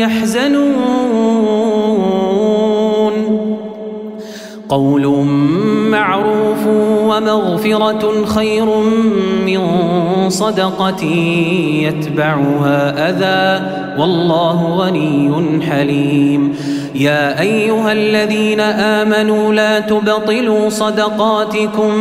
Speaker 2: يحزنون. قول معروف ومغفرة خير من صدقة يتبعها أذى والله غني حليم. يا أيها الذين آمنوا لا تبطلوا صدقاتكم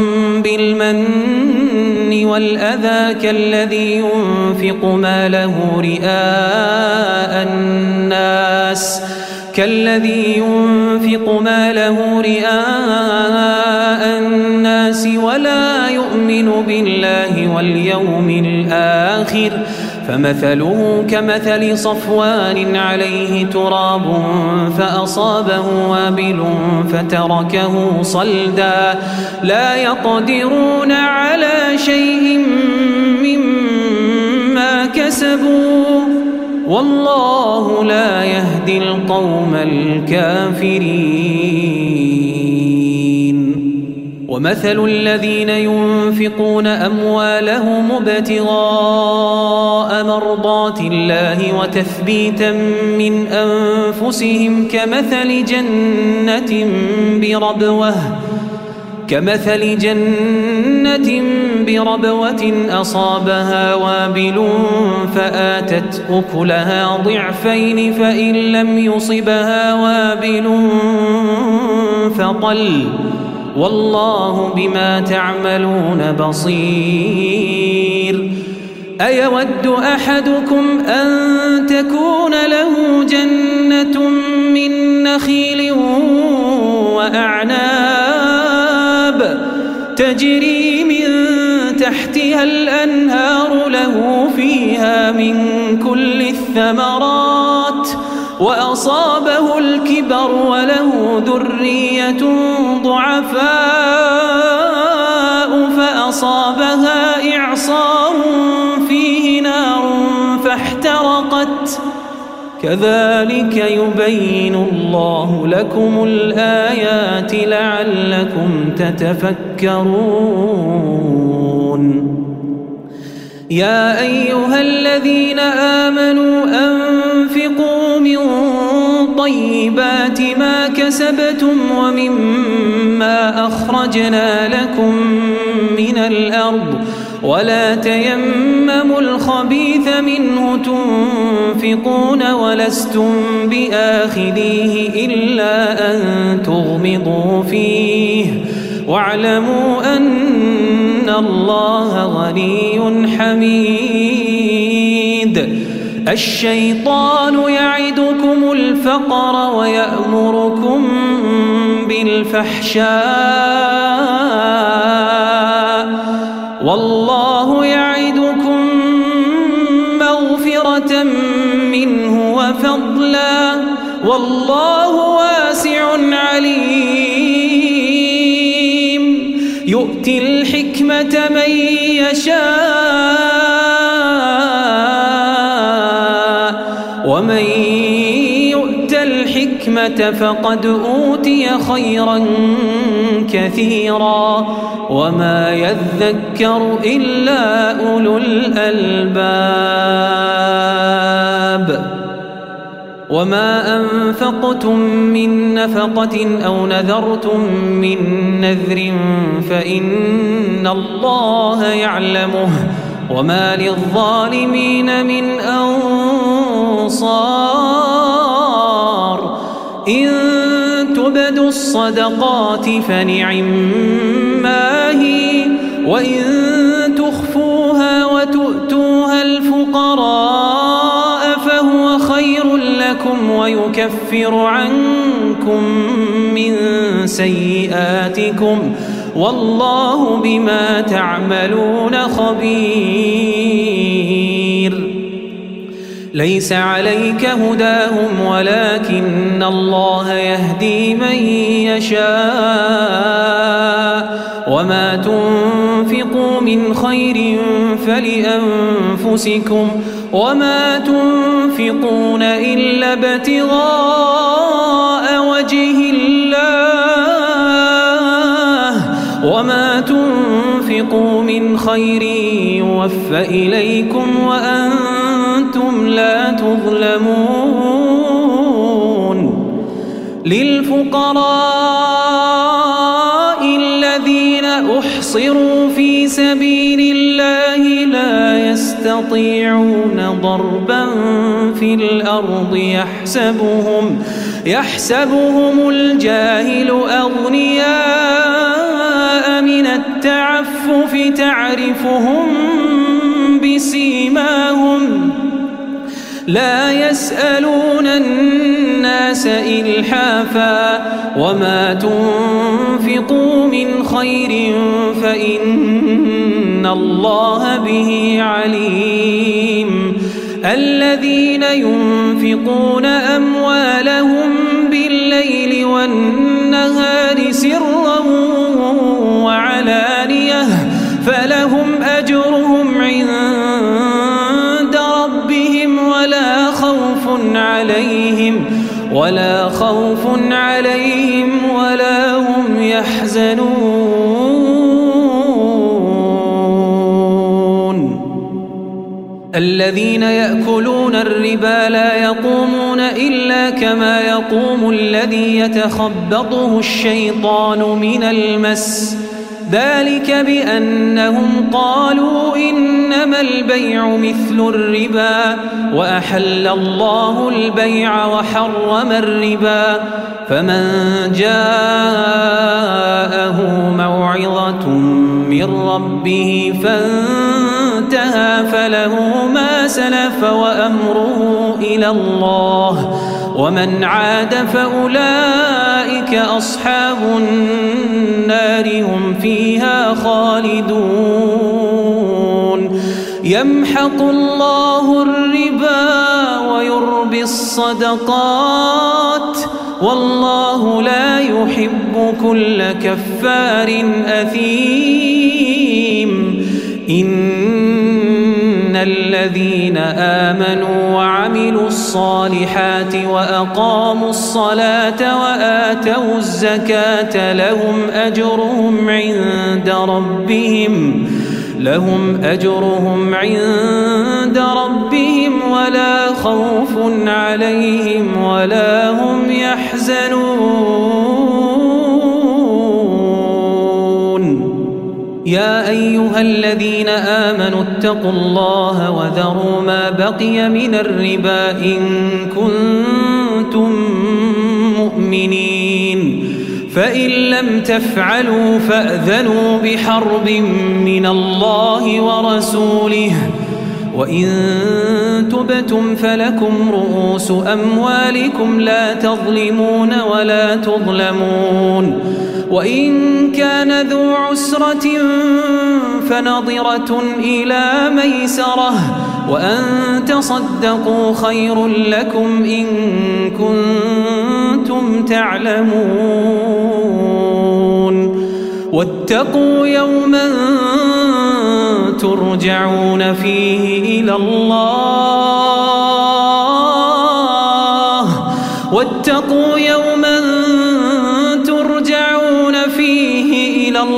Speaker 2: بالمن والأذى كالذي ينفق ماله رئاء الناس كالذي ينفق ماله رئاء الناس ولا يؤمن بالله واليوم الآخر فمثله كمثل صفوان عليه تراب فأصابه وابل فتركه صلدا لا يقدرون على شيء مما كسبوا والله لا يهدي القوم الكافرين. ومثل الذين ينفقون أموالهم ابتغاء مرضات الله وتثبيتا من أنفسهم كمثل جنة بربوة كمثل جنة بربوة أصابها وابل فآتت أكلها ضعفين فإن لم يصبها وابل فطل والله بما تعملون بصير. أيود أحدكم أن تكون له جنة من نخيل وأعناب تجري من تحتها الأنهار له فيها من كل الثمرات وأصابه الكبر وله ذرية ضعفاء فأصابها إعصار فيه نار فاحترقت كذلك يبين الله لكم الآيات لعلكم تتفكرون. يا أيها الذين آمنوا أنفقوا من طيبات ما كسبتم ومما أخرجنا لكم من الأرض ولا تيمموا الخبيث منه تنفقون ولستم بآخذيه إلا أن تغمضوا فيه واعلموا أن الله غني حميد. الشيطان يعدكم الفقر ويأمركم بالفحشاء والله والله واسع عليم يؤتي الحكمة من يشاء ومن يؤت الحكمة فقد أوتي خيرا كثيرا وما يذكر إلا أولو الألباب وما أنفقتم من نفقة أو نذرتم من نذر فإن الله يعلمه وما للظالمين من أنصار إن تبدوا الصدقات فنعما هي وإن تخفوها وتؤتوها الفقراء فهو خير لكم ويكفر عنكم من سيئاتكم والله بما تعملون خبير ليس عليك هداهم ولكن الله يهدي من يشاء وما تنفقوا من خير فلأنفسكم وما تنفقون إلا ابتغاء وجه الله وما تنفقوا من خير يوفى إليكم وأنتم لا تظلمون للفقراء الذين أحصروا في سبيل الله لا يستطيعون ضربا في الأرض يحسبهم يحسبهم الجاهل أغنياء من التعفف تعرفهم بسيماهم لا يسألون الناس إلحافا وما تنفقوا من خير فإن الله به عليم الذين ينفقون أموالهم بالليل والنهار سرا وعلانية فلهم أجرهم عند ربهم ولا خوف عليهم ولا خوف عليهم ولا هم يحزنون الذين يأكلون الربا لا يقومون إلا كما يقوم الذي يتخبطه الشيطان من المس ذلك بأنهم قالوا إنما البيع مثل الربا وأحل الله البيع وحرم الربا فمن جاءه موعظة من ربه فانتهى فله ما سلف وأمره إلى الله ومن عاد فأولئك أصحاب النار هم فيها خالدون يمحق الله الربا ويربي الصدقات والله لا يحب كل كفار أثيم إن الذين آمنوا وعملوا الصالحات وأقاموا الصلاة وآتوا الزكاة لهم أجرهم عند ربهم لهم أجرهم عند ربهم ولا خوف عليهم ولا هم يحزنون يا أيها الذين آمنوا اتقوا الله وذروا ما بقي من الربا إن كنتم مؤمنين فإن لم تفعلوا فأذنوا بحرب من الله ورسوله وإن تبتم فلكم رؤوس أموالكم لا تظلمون ولا تظلمون وإن كان ذو عسرة فنظرة إلى ميسرة وأن تصدقوا خير لكم إن كنتم تعلمون واتقوا يوما ترجعون فيه إلى الله واتقوا يوما ترجعون فيه إلى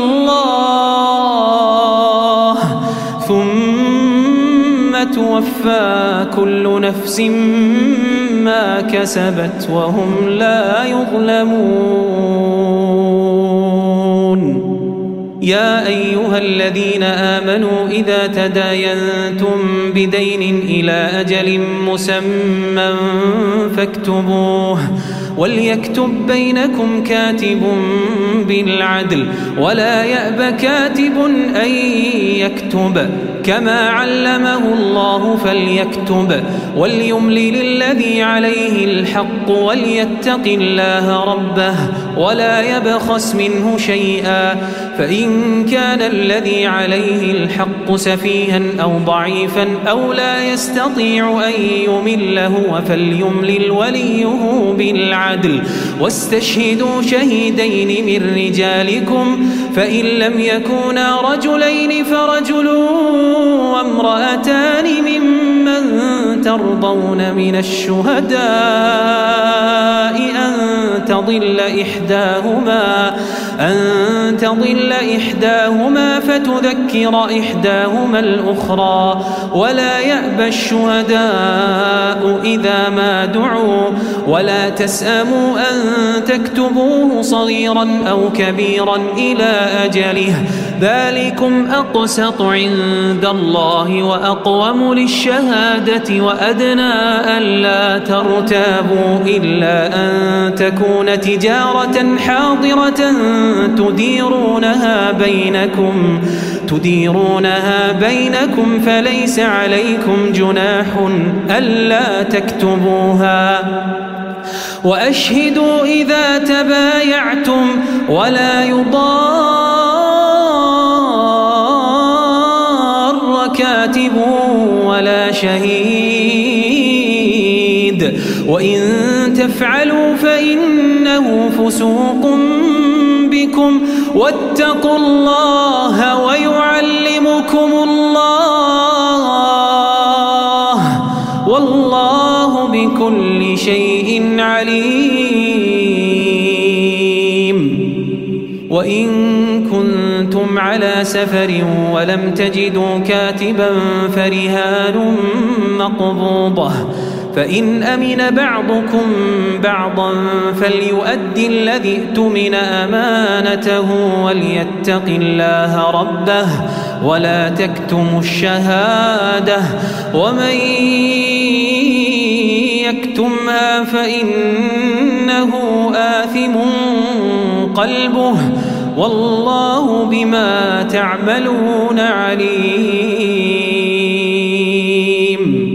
Speaker 2: الله ثم توفى كل نفس ما كسبت وهم لا يظلمون. يا أيها الذين آمنوا إذا تداينتم بدين إلى أجل مسمى فاكتبوه وليكتب بينكم كاتب بالعدل ولا يأب كاتب أن يكتب كما علمه الله فليكتب وليملل الذي عليه الحق وليتق الله ربه ولا يبخس منه شيئا فإن كان الذي عليه الحق سفيها أو ضعيفا أو لا يستطيع أن يمل هو فليملل وليه بالعدل واستشهدوا شهيدين من رجالكم فإن لم يكونا رجلين فرجل وامرأتان ممن ترضون من الشهداء أن تضل إحداهما أن تضل إحداهما فتذكر إحداهما الأخرى ولا يأبى الشهداء إذا ما دعوا ولا تسأموا أن تكتبوه صغيرا أو كبيرا إلى أجله ذلكم أقسط عند الله وأقوم للشهادة وأدنى ألا ترتابوا إلا أن تكون تجارة حاضرة تديرونها بينكم تديرونها بينكم فليس عليكم جناح ألا تكتبوها وأشهدوا إذا تبايعتم ولا يضار كاتب ولا شهيد وإن تفعلوا فإنه فسوق بكم واتقوا الله ويعلمكم الله والله بكل شيء عليم. وإن كنتم على سفر ولم تجدوا كاتبا فرهان مقبوضة فإن أمن بعضكم بعضا فليؤدي الذي ائتمن أمانته وليتق الله ربه ولا تكتموا الشهادة ومن يكتمها فإنه آثم قلبه والله بما تعملون عليم.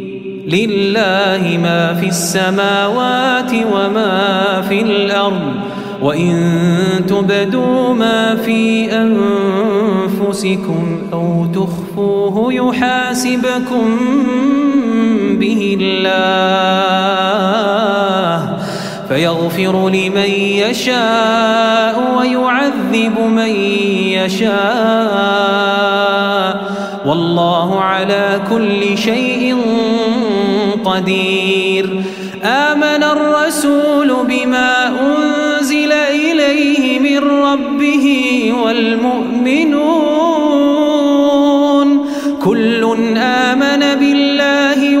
Speaker 2: لله ما في السماوات وما في الأرض وإن تبدوا ما في أنفسكم أو تخفوه يحاسبكم به الله فيغفر لمن يشاء ويعذب من يشاء والله على كل شيء قدير. آمن الرسول بما أنزل إليه من ربه والمؤمنون كل آمن بالله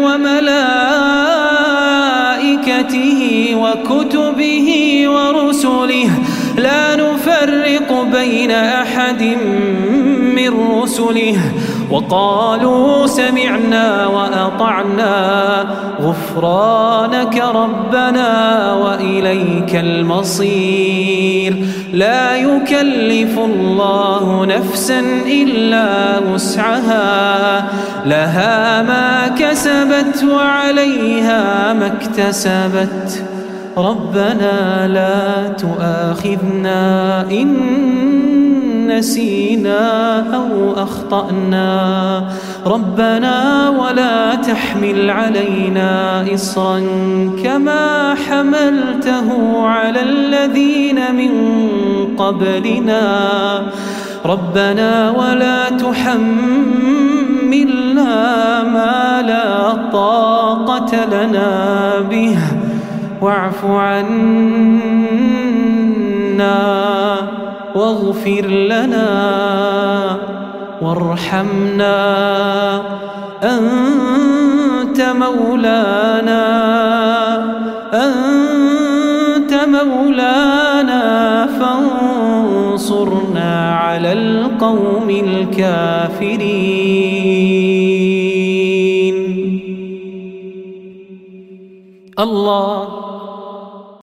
Speaker 2: وملائكته وكتبه ورسله لا نفرق بين أحد من رسله وقالوا سمعنا وأطعنا غفرانك ربنا وإليك المصير. لا يكلف الله نفسا إلا وسعها، لها ما كسبت وعليها ما اكتسبت. ربنا لا تؤاخذنا إن نسينا أو أخطأنا، ربنا ولا تحمل علينا إصرا كما حملته على الذين من قبلنا، ربنا ولا تحملنا ما لا طاقة لنا به، واعف عنا واغفر لنا وارحمنا، أنت مولانا أنت مولانا فانصرنا على القوم الكافرين. الله